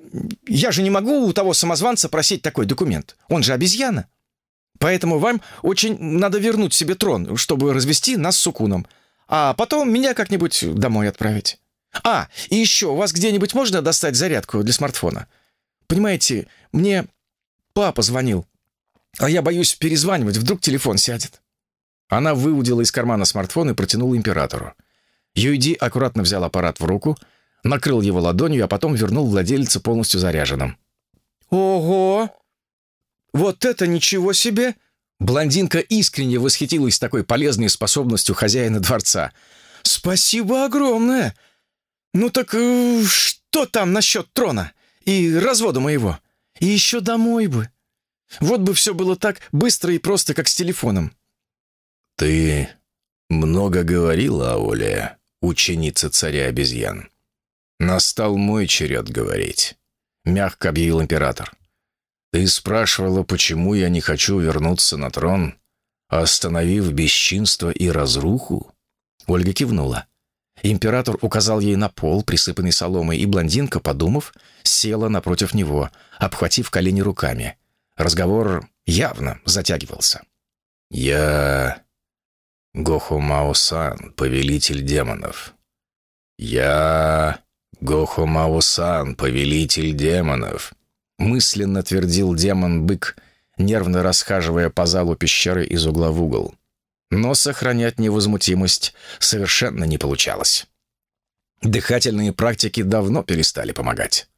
я же не могу у того самозванца просить такой документ. Он же обезьяна. Поэтому вам очень надо вернуть себе трон, чтобы развести нас с Укуном. А потом меня как-нибудь домой отправить. А, и еще, у вас где-нибудь можно достать зарядку для смартфона? Понимаете, мне папа звонил, а я боюсь перезванивать, вдруг телефон сядет». Она выудила из кармана смартфон и протянула императору. Юйди аккуратно взял аппарат в руку, накрыл его ладонью, а потом вернул владельцу полностью заряженным. «Ого! Вот это ничего себе!» Блондинка искренне восхитилась такой полезной способностью хозяина дворца. «Спасибо огромное! Ну так э, что там насчет трона и развода моего? И еще домой бы. Вот бы все было так быстро и просто, как с телефоном». «Ты много говорила, Ауля, ученица царя обезьян. Настал мой черед говорить», — мягко объявил император. «Ты спрашивала, почему я не хочу вернуться на трон, остановив бесчинство и разруху?» Ольга кивнула. Император указал ей на пол, присыпанный соломой, и блондинка, подумав, села напротив него, обхватив колени руками. Разговор явно затягивался. «Я Гоху Мао-сан, повелитель демонов. Я Гоху Мао-сан, повелитель демонов», мысленно твердил демон-бык, нервно расхаживая по залу пещеры из угла в угол. Но сохранять невозмутимость совершенно не получалось. Дыхательные практики давно перестали помогать.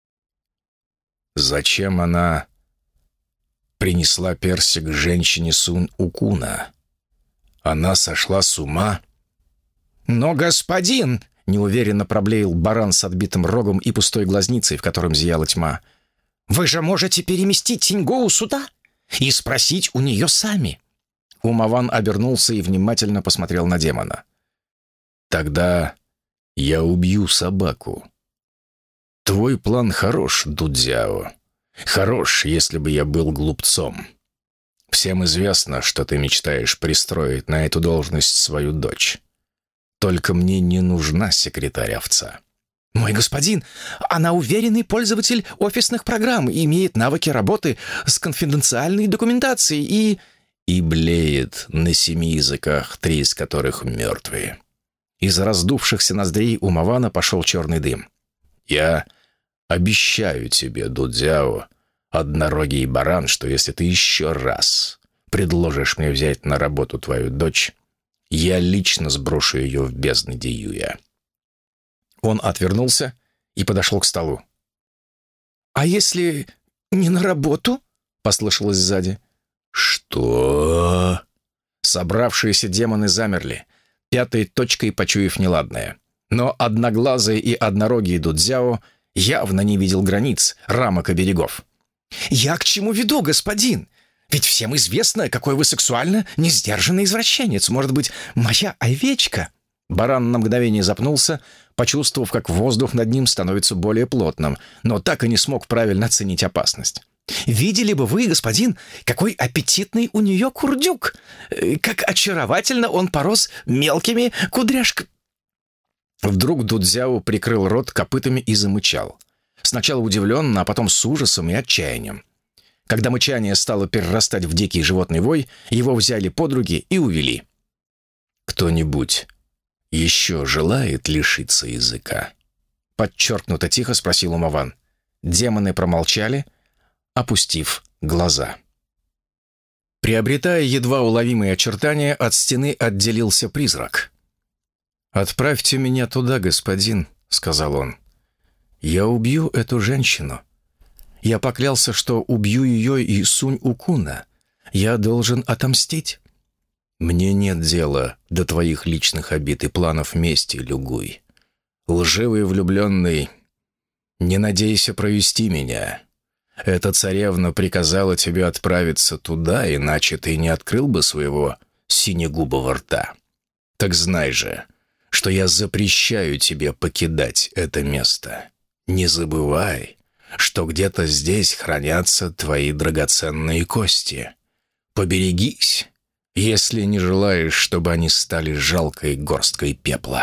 Зачем она принесла персик женщине Сун-Укуна? Она сошла с ума? «Но, господин!» — неуверенно проблеял баран с отбитым рогом и пустой глазницей, в котором зияла тьма. «Вы же можете переместить Тиньгоу сюда и спросить у нее сами!» Умаван обернулся и внимательно посмотрел на демона. «Тогда я убью собаку. Твой план хорош, Дудзяо. Хорош, если бы я был глупцом. Всем известно, что ты мечтаешь пристроить на эту должность свою дочь. Только мне не нужна секретарь-овца». «Мой господин, она уверенный пользователь офисных программ и имеет навыки работы с конфиденциальной документацией и...» «И блеет на семи языках, три из которых мертвые». Из раздувшихся ноздрей Умавана пошел черный дым. «Я обещаю тебе, Дудзяо, однорогий баран, что если ты еще раз предложишь мне взять на работу твою дочь, я лично сброшу ее в бездны Диюя». Он отвернулся и подошел к столу. «А если не на работу?» — послышалось сзади. «Что?» Собравшиеся демоны замерли, пятой точкой почуяв неладное. Но одноглазый и однорогий Дудзяо явно не видел границ, рамок и берегов. «Я к чему веду, господин? Ведь всем известно, какой вы сексуально несдержанный извращенец. Может быть, моя овечка?» Баран на мгновение запнулся, почувствовав, как воздух над ним становится более плотным, но так и не смог правильно оценить опасность. «Видели бы вы, господин, какой аппетитный у нее курдюк! Как очаровательно он порос мелкими кудряшками!» Вдруг Дудзяо прикрыл рот копытами и замычал. Сначала удивленно, а потом с ужасом и отчаянием. Когда мычание стало перерастать в дикий животный вой, его взяли под руки и увели. «Кто-нибудь еще желает лишиться языка?» Подчеркнуто тихо спросил Умаван. Демоны промолчали, опустив глаза. Приобретая едва уловимые очертания, от стены отделился призрак. «Отправьте меня туда, господин», — сказал он. «Я убью эту женщину. Я поклялся, что убью ее и Сунь-Укуна. Я должен отомстить». «Мне нет дела до твоих личных обид и планов мести, Люгуй. Лживый влюбленный, не надейся провести меня. Эта царевна приказала тебе отправиться туда, иначе ты не открыл бы своего синегубого рта. Так знай же, что я запрещаю тебе покидать это место. Не забывай, что где-то здесь хранятся твои драгоценные кости. Поберегись, если не желаешь, чтобы они стали жалкой горсткой пепла».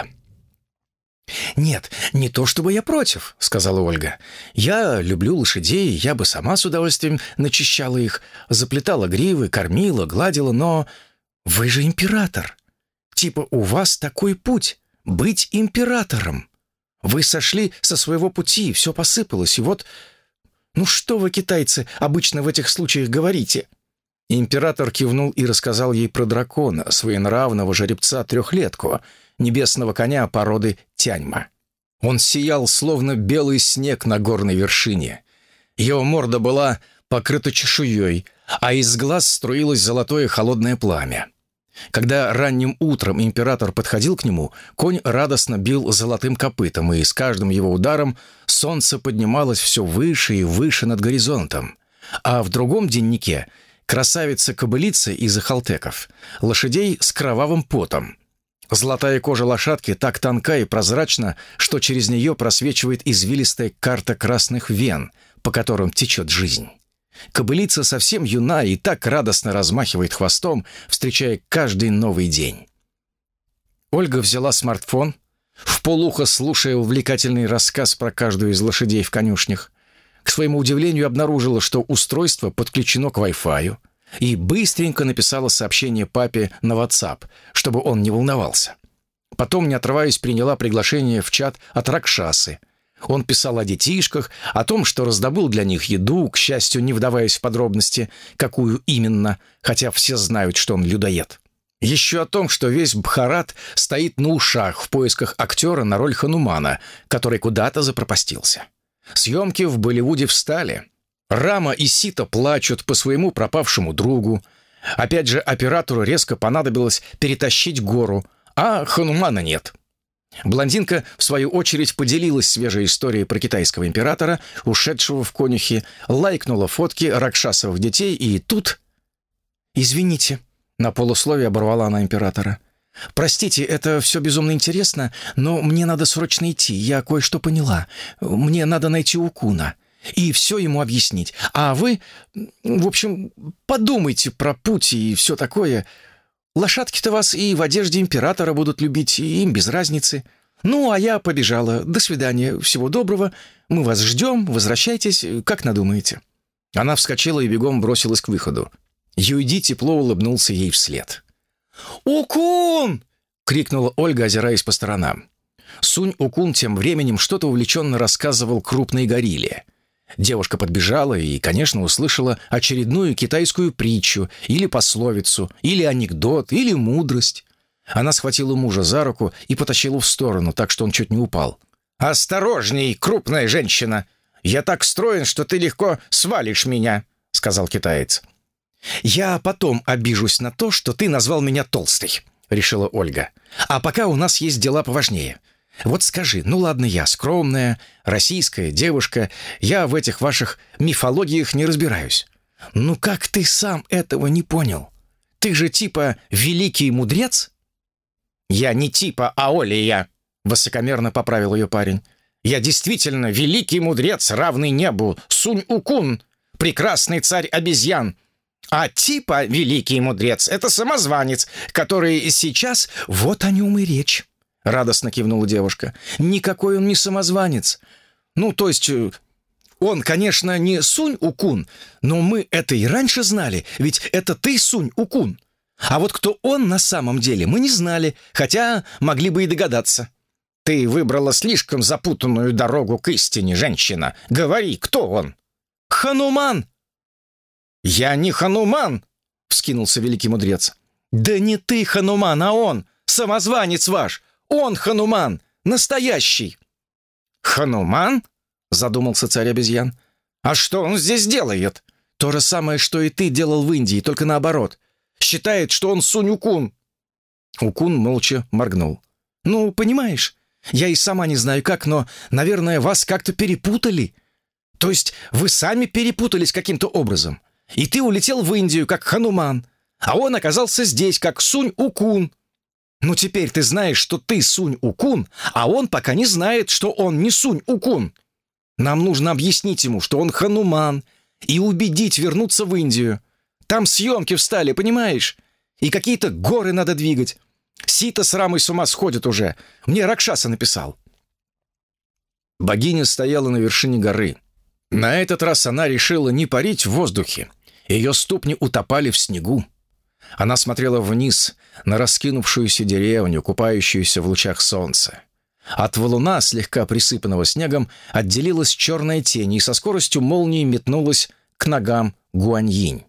«Нет, не то чтобы я против», — сказала Ольга. «Я люблю лошадей, я бы сама с удовольствием начищала их, заплетала гривы, кормила, гладила, но вы же император. Типа у вас такой путь — быть императором. Вы сошли со своего пути, все посыпалось, и вот... Ну что вы, китайцы, обычно в этих случаях говорите?» Император кивнул и рассказал ей про дракона, своенравного жеребца-трехлетку, небесного коня породы Тяньма. Он сиял, словно белый снег на горной вершине. Его морда была покрыта чешуей, а из глаз струилось золотое холодное пламя. Когда ранним утром император подходил к нему, конь радостно бил золотым копытом, и с каждым его ударом солнце поднималось все выше и выше над горизонтом. А в другом деннике красавица-кобылица из ахалтеков, лошадей с кровавым потом. Золотая кожа лошадки так тонка и прозрачна, что через нее просвечивает извилистая карта красных вен, по которым течет жизнь. Кобылица совсем юна и так радостно размахивает хвостом, встречая каждый новый день. Ольга взяла смартфон, вполуха слушая увлекательный рассказ про каждую из лошадей в конюшнях. К своему удивлению обнаружила, что устройство подключено к Wi-Fi, и быстренько написала сообщение папе на WhatsApp, чтобы он не волновался. Потом, не отрываясь, приняла приглашение в чат от Ракшасы. Он писал о детишках, о том, что раздобыл для них еду, к счастью, не вдаваясь в подробности, какую именно, хотя все знают, что он людоед. Еще о том, что весь Бхарат стоит на ушах в поисках актера на роль Ханумана, который куда-то запропастился. Съемки в Болливуде встали. Рама и Сита плачут по своему пропавшему другу. Опять же, оператору резко понадобилось перетащить гору, а Ханумана нет. Блондинка, в свою очередь, поделилась свежей историей про китайского императора, ушедшего в конюхи, лайкнула фотки ракшасовых детей, и тут... «Извините», — на полусловие оборвала она императора. «Простите, это все безумно интересно, но мне надо срочно идти, я кое-что поняла. Мне надо найти Укуна и все ему объяснить. А вы, в общем, подумайте про путь и все такое. Лошадки-то вас и в одежде императора будут любить, и им без разницы. Ну, а я побежала. До свидания, всего доброго. Мы вас ждем, возвращайтесь, как надумаете». Она вскочила и бегом бросилась к выходу. Юйди тепло улыбнулся ей вслед. «Укун!» — крикнула Ольга, озираясь по сторонам. Сунь-Укун тем временем что-то увлеченно рассказывал крупной горилле. Девушка подбежала и, конечно, услышала очередную китайскую притчу, или пословицу, или анекдот, или мудрость. Она схватила мужа за руку и потащила в сторону, так что он чуть не упал. «Осторожней, крупная женщина! Я так строен, что ты легко свалишь меня», — сказал китаец. «Я потом обижусь на то, что ты назвал меня толстой», — решила Ольга. «А пока у нас есть дела поважнее. Вот скажи, ну ладно, я скромная, российская девушка, я в этих ваших мифологиях не разбираюсь. Ну как ты сам этого не понял? Ты же типа великий мудрец?» «Я не типа, а Олия», — высокомерно поправил ее парень. «Я действительно великий мудрец, равный небу, Сунь-Укун, прекрасный царь обезьян. А типа великий мудрец — это самозванец, который сейчас...» «Вот о нем и речь», — радостно кивнула девушка. «Никакой он не самозванец. Ну, то есть, он, конечно, не Сунь-Укун, но мы это и раньше знали, ведь это ты Сунь-Укун. А вот кто он на самом деле, мы не знали, хотя могли бы и догадаться». «Ты выбрала слишком запутанную дорогу к истине, женщина. Говори, кто он?» «Хануман!» «Я не Хануман!» — вскинулся великий мудрец. «Да не ты Хануман, а он, самозванец ваш! Он Хануман, настоящий!» «Хануман?» — задумался царь обезьян. «А что он здесь делает?» «То же самое, что и ты делал в Индии, только наоборот. Считает, что он Сунь-Укун». Укун молча моргнул. «Ну, понимаешь, я и сама не знаю как, но, наверное, вас как-то перепутали. То есть вы сами перепутались каким-то образом. И ты улетел в Индию, как Хануман, а он оказался здесь, как Сунь-Укун. Ну, теперь ты знаешь, что ты Сунь-Укун, а он пока не знает, что он не Сунь-Укун. Нам нужно объяснить ему, что он Хануман, и убедить вернуться в Индию. Там съемки встали, понимаешь? И какие-то горы надо двигать. Сита с Рамой с ума сходят уже. Мне Ракшаса написал». Богиня стояла на вершине горы. На этот раз она решила не парить в воздухе. Ее ступни утопали в снегу. Она смотрела вниз на раскинувшуюся деревню, купающуюся в лучах солнца. От валуна, слегка присыпанного снегом, отделилась черная тень и со скоростью молнии метнулась к ногам Гуаньинь.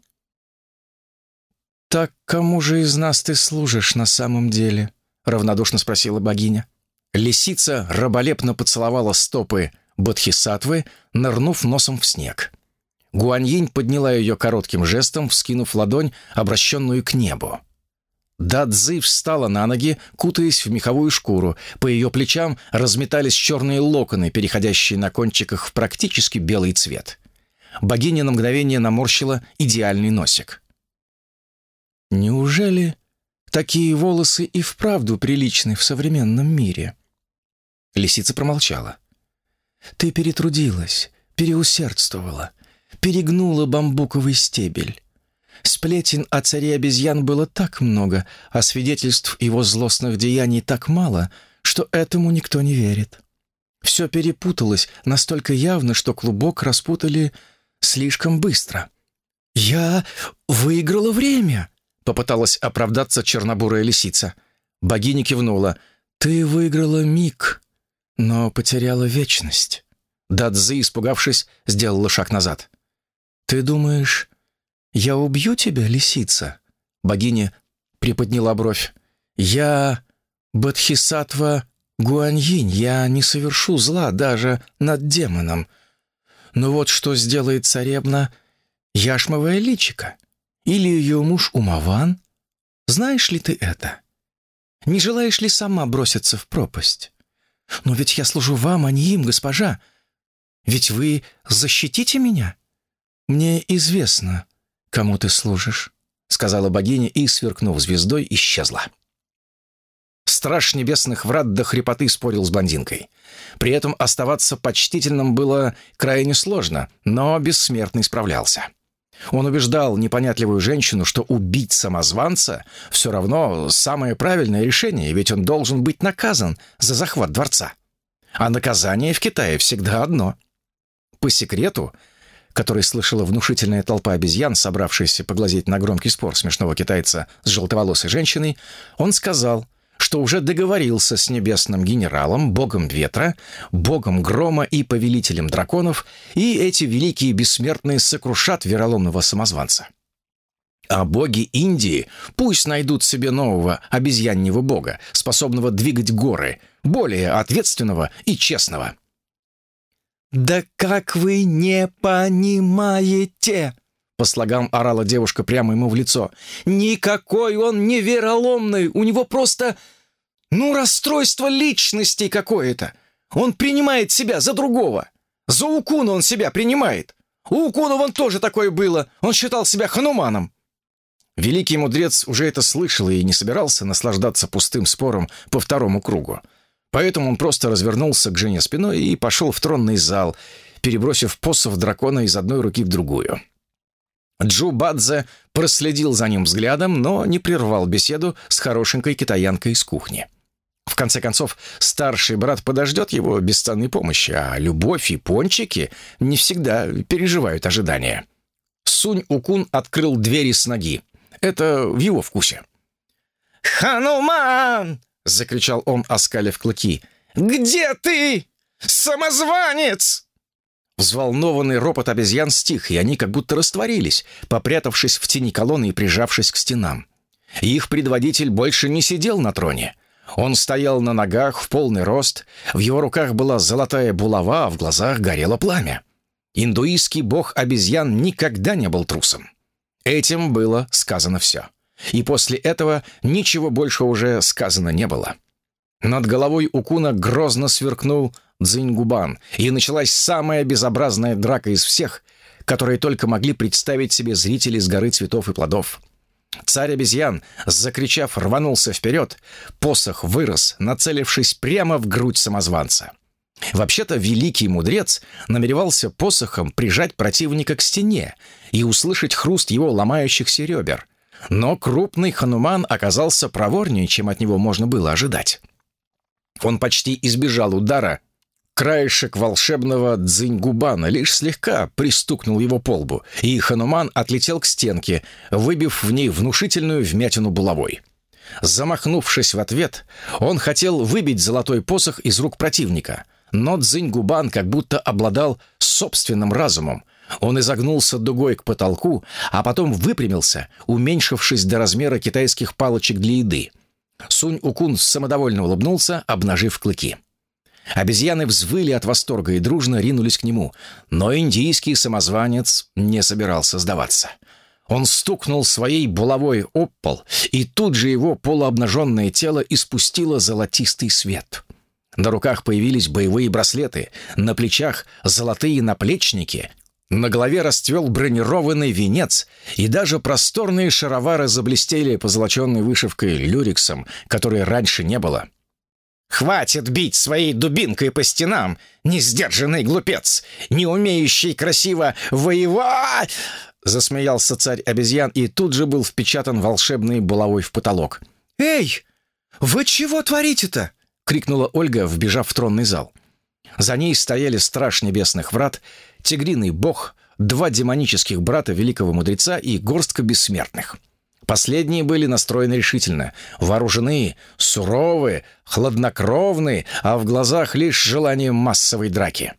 «Так кому же из нас ты служишь на самом деле?» — равнодушно спросила богиня. Лисица раболепно поцеловала стопы Бодхисаттвы, нырнув носом в снег. Гуаньинь подняла ее коротким жестом, вскинув ладонь, обращенную к небу. Дадзи встала на ноги, кутаясь в меховую шкуру. По ее плечам разметались черные локоны, переходящие на кончиках в практически белый цвет. Богиня на мгновение наморщила идеальный носик. «Неужели такие волосы и вправду приличны в современном мире?» Лисица промолчала. «Ты перетрудилась, переусердствовала. перегнула бамбуковый стебель. Сплетен о царе обезьян было так много, а свидетельств его злостных деяний так мало, что этому никто не верит. Все перепуталось настолько явно, что клубок распутали слишком быстро. «Я выиграла время!» — попыталась оправдаться чернобурая лисица. Богиня кивнула. «Ты выиграла миг, но потеряла вечность». Дадзи, испугавшись, сделала шаг назад. «Ты думаешь, я убью тебя, лисица?» Богиня приподняла бровь. «Я Бодхисаттва Гуаньинь, я не совершу зла даже над демоном. Но вот что сделает царевна Яшмовое личико или ее муж Умаван? Знаешь ли ты это? Не желаешь ли сама броситься в пропасть? Но ведь я служу вам, а не им, госпожа. Ведь вы защитите меня? Мне известно, кому ты служишь», — сказала богиня и, сверкнув звездой, исчезла. Страж небесных врат до хрипоты спорил с блондинкой. При этом оставаться почтительным было крайне сложно, но бессмертный справлялся. Он убеждал непонятливую женщину, что убить самозванца все равно самое правильное решение, ведь он должен быть наказан за захват дворца. А наказание в Китае всегда одно. По секрету, который слышала внушительная толпа обезьян, собравшаяся поглазеть на громкий спор смешного китайца с желтоволосой женщиной, он сказал, что уже договорился с небесным генералом, богом ветра, богом грома и повелителем драконов, и эти великие бессмертные сокрушат вероломного самозванца. А боги Индии пусть найдут себе нового обезьяньего бога, способного двигать горы, более ответственного и честного. «Да как вы не понимаете!» По слогам орала девушка прямо ему в лицо. «Никакой он не вероломный, у него просто, ну, расстройство личности какое-то. Он принимает себя за другого. За Укуна он себя принимает. У Укуна вон тоже такое было, он считал себя Хануманом». Великий мудрец уже это слышал и не собирался наслаждаться пустым спором по второму кругу. Поэтому он просто развернулся к жене спиной и пошел в тронный зал, перебросив посох дракона из одной руки в другую. Джу Бадзе проследил за ним взглядом, но не прервал беседу с хорошенькой китаянкой из кухни. В конце концов, старший брат подождет его без ценной помощи, а любовь и пончики не всегда переживают ожидания. Сунь Укун открыл двери с ноги. Это в его вкусе. «Хануман!» — закричал он, оскалив клыки. «Где ты, самозванец?» Взволнованный ропот обезьян стих, и они как будто растворились, попрятавшись в тени колонны и прижавшись к стенам. Их предводитель больше не сидел на троне. Он стоял на ногах в полный рост, в его руках была золотая булава, а в глазах горело пламя. Индуистский бог обезьян никогда не был трусом. Этим было сказано все. И после этого ничего больше уже сказано не было. Над головой Укуна грозно сверкнул Цзиньгубан, и началась самая безобразная драка из всех, которые только могли представить себе зрители с горы цветов и плодов. Царь обезьян, закричав, рванулся вперед, посох вырос, нацелившись прямо в грудь самозванца. Вообще-то великий мудрец намеревался посохом прижать противника к стене и услышать хруст его ломающихся ребер. Но крупный Хануман оказался проворнее, чем от него можно было ожидать. Он почти избежал удара. Краешек волшебного Цзиньгубана лишь слегка пристукнул его по лбу, и Хануман отлетел к стенке, выбив в ней внушительную вмятину булавой. Замахнувшись в ответ, он хотел выбить золотой посох из рук противника, но Цзиньгубан как будто обладал собственным разумом. Он изогнулся дугой к потолку, а потом выпрямился, уменьшившись до размера китайских палочек для еды. Сунь Укун самодовольно улыбнулся, обнажив клыки. Обезьяны взвыли от восторга и дружно ринулись к нему, но индийский самозванец не собирался сдаваться. Он стукнул своей булавой об пол, и тут же его полуобнаженное тело испустило золотистый свет. На руках появились боевые браслеты, на плечах золотые наплечники, на голове расцвел бронированный венец, и даже просторные шаровары заблестели позолоченной вышивкой люрексом, которой раньше не было. «Хватит бить своей дубинкой по стенам, несдержанный глупец, не умеющий красиво воевать!» Засмеялся царь обезьян и тут же был впечатан волшебной булавой в потолок. «Эй, вы чего творите-то?» — крикнула Ольга, вбежав в тронный зал. За ней стояли страж небесных врат, тигриный бог, два демонических брата великого мудреца и горстка бессмертных. Последние были настроены решительно, вооружены, суровые, хладнокровные, а в глазах лишь желание массовой драки.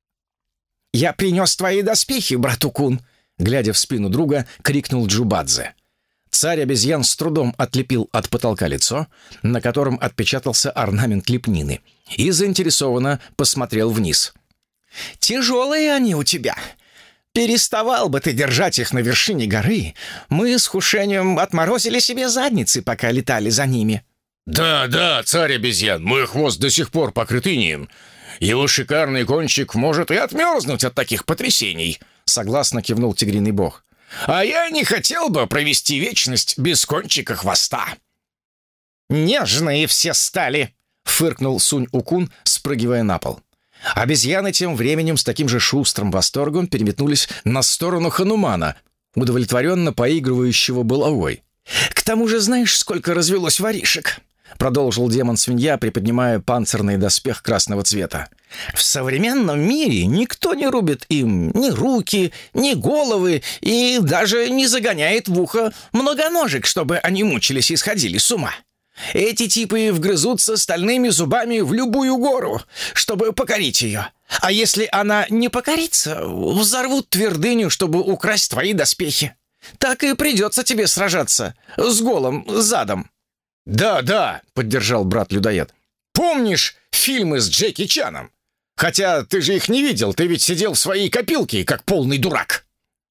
«Я принес твои доспехи, братукун!» Глядя в спину друга, крикнул Джубадзе. Царь обезьян с трудом отлепил от потолка лицо, на котором отпечатался орнамент лепнины, и заинтересованно посмотрел вниз. «Тяжелые они у тебя. Переставал бы ты держать их на вершине горы. Мы с Хушенем отморозили себе задницы, пока летали за ними». «Да, да, царь обезьян, мой хвост до сих пор покрыт инеем. Его шикарный кончик может и отмерзнуть от таких потрясений», — согласно кивнул тигриный бог. «А я не хотел бы провести вечность без кончика хвоста». «Нежные все стали!» — фыркнул Сунь-Укун, спрыгивая на пол. Обезьяны тем временем с таким же шустрым восторгом переметнулись на сторону Ханумана, удовлетворенно поигрывающего булавой. «К тому же знаешь, сколько развелось воришек?» — продолжил демон-свинья, приподнимая панцирный доспех красного цвета. «В современном мире никто не рубит им ни руки, ни головы и даже не загоняет в ухо многоножек, чтобы они мучились и сходили с ума. Эти типы вгрызутся стальными зубами в любую гору, чтобы покорить ее. А если она не покорится, взорвут твердыню, чтобы украсть твои доспехи. Так и придется тебе сражаться с голым задом». «Да, да», — поддержал брат-людоед. «Помнишь фильмы с Джеки Чаном? Хотя ты же их не видел, ты ведь сидел в своей копилке, как полный дурак».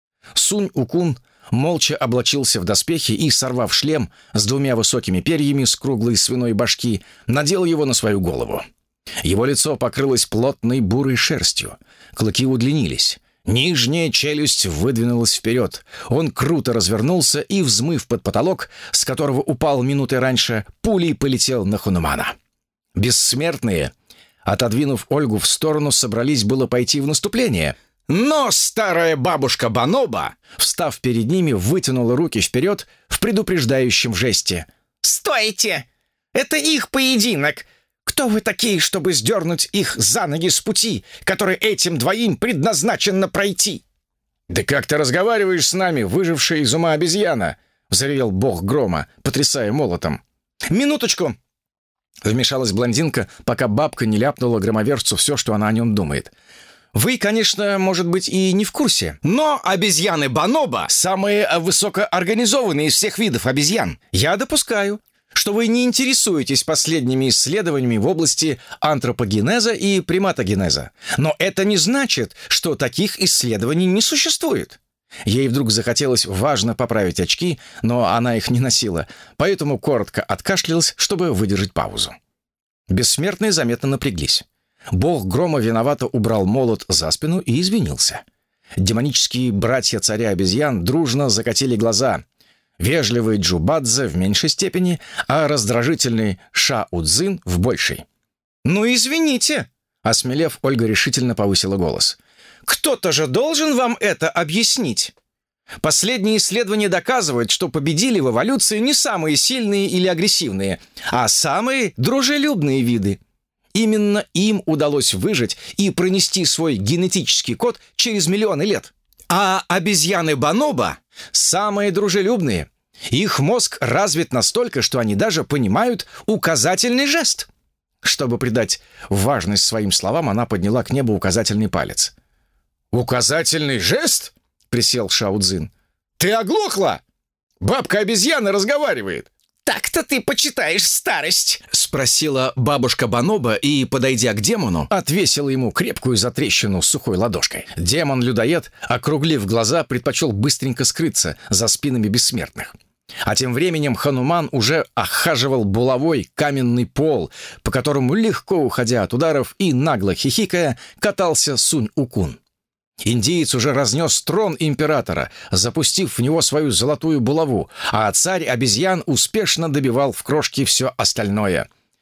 Сунь-Укун молча облачился в доспехи и, сорвав шлем с двумя высокими перьями с круглой свиной башки, надел его на свою голову. Его лицо покрылось плотной бурой шерстью, клыки удлинились. Нижняя челюсть выдвинулась вперед. Он круто развернулся и, взмыв под потолок, с которого упал минуты раньше, пулей полетел на Ханумана. Бессмертные, отодвинув Ольгу в сторону, собрались было пойти в наступление. Но старая бабушка Баноба, встав перед ними, вытянула руки вперед в предупреждающем жесте. «Стойте! Это их поединок! Кто вы такие, чтобы сдернуть их за ноги с пути, который этим двоим предназначено пройти?» «Да как ты разговариваешь с нами, выжившая из ума обезьяна?» — взревел бог грома, потрясая молотом. «Минуточку!» — вмешалась блондинка, пока бабка не ляпнула громоверцу все, что она о нем думает. «Вы, конечно, может быть, и не в курсе, но обезьяны Баноба — самые высокоорганизованные из всех видов обезьян. Я допускаю, что вы не интересуетесь последними исследованиями в области антропогенеза и приматогенеза. Но это не значит, что таких исследований не существует». Ей вдруг захотелось важно поправить очки, но она их не носила, поэтому коротко откашлялась, чтобы выдержать паузу. Бессмертные заметно напряглись. Бог грома виновато убрал молот за спину и извинился. Демонические братья царя обезьян дружно закатили глаза. Вежливый Джубадзе в меньшей степени, а раздражительный Ша-Удзин в большей. «Ну, извините!» — осмелев, Ольга решительно повысила голос. «Кто-то же должен вам это объяснить. Последние исследования доказывают, что победили в эволюции не самые сильные или агрессивные, а самые дружелюбные виды. Именно им удалось выжить и пронести свой генетический код через миллионы лет. А обезьяны Баноба самые дружелюбные. Их мозг развит настолько, что они даже понимают указательный жест». Чтобы придать важность своим словам, она подняла к небу указательный палец. «Указательный жест?» — присел Шаудзин. «Ты оглохла? Бабка-обезьяна разговаривает!» «Так-то ты почитаешь старость?» — спросила бабушка Баноба и, подойдя к демону, отвесила ему крепкую затрещину сухой ладошкой. Демон-людоед, округлив глаза, предпочел быстренько скрыться за спинами бессмертных. А тем временем Хануман уже охаживал булавой каменный пол, по которому, легко уходя от ударов и нагло хихикая, катался Сунь-Укун. Индиец уже разнес трон императора, запустив в него свою золотую булаву, а царь обезьян успешно добивал в крошки все остальное.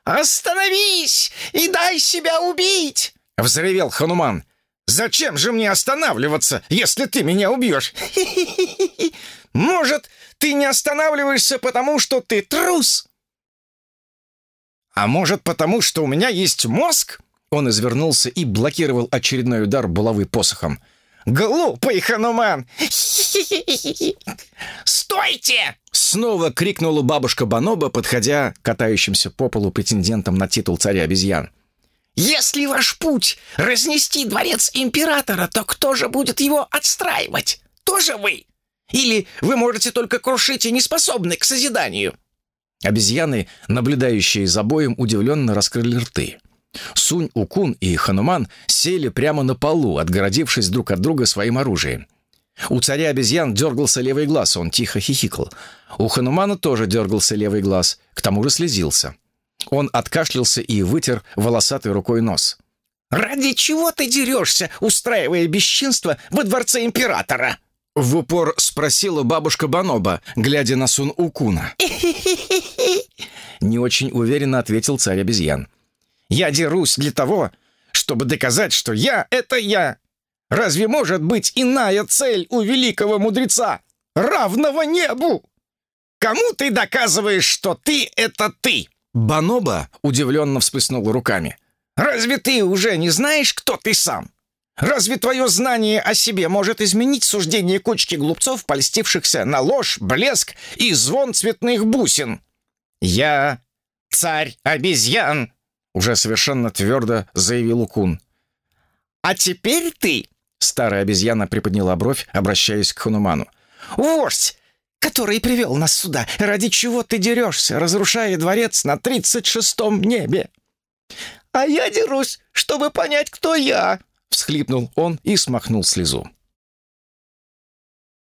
«Остановись и дай себя убить!» — взревел Хануман. «Зачем же мне останавливаться, если ты меня убьешь? Может, ты не останавливаешься, потому что ты трус? А может, потому что у меня есть мозг?» Он извернулся и блокировал очередной удар булавы посохом. «Глупый Хануман! Стойте!» Снова крикнула бабушка Бонобо, подходя к катающимся по полу претендентам на титул царя обезьян. «Если ваш путь — разнести дворец императора, то кто же будет его отстраивать? Тоже вы? Или вы можете только крушить и не способны к созиданию?» Обезьяны, наблюдающие за боем, удивленно раскрыли рты. Сунь-Укун и Хануман сели прямо на полу, отгородившись друг от друга своим оружием. У царя обезьян дергался левый глаз, он тихо хихикал. У Ханумана тоже дергался левый глаз, к тому же слезился. Он откашлялся и вытер волосатой рукой нос. «Ради чего ты дерешься, устраивая бесчинство во дворце императора?» В упор спросила бабушка Бонобо, глядя на Сун-Укуна. Не очень уверенно ответил царь обезьян. «Я дерусь для того, чтобы доказать, что я — это я. Разве может быть иная цель у великого мудреца, равного небу? Кому ты доказываешь, что ты — это ты?» Бонобо удивленно всплеснула руками. «Разве ты уже не знаешь, кто ты сам? Разве твое знание о себе может изменить суждение кучки глупцов, польстившихся на ложь, блеск и звон цветных бусин? Я царь обезьян!» Уже совершенно твердо заявил Укун. «А теперь ты!» Старая обезьяна приподняла бровь, обращаясь к Хануману. «Вождь, который привел нас сюда, ради чего ты дерешься, разрушая дворец на тридцать шестом небе?» «А я дерусь, чтобы понять, кто я!» Всхлипнул он и смахнул слезу.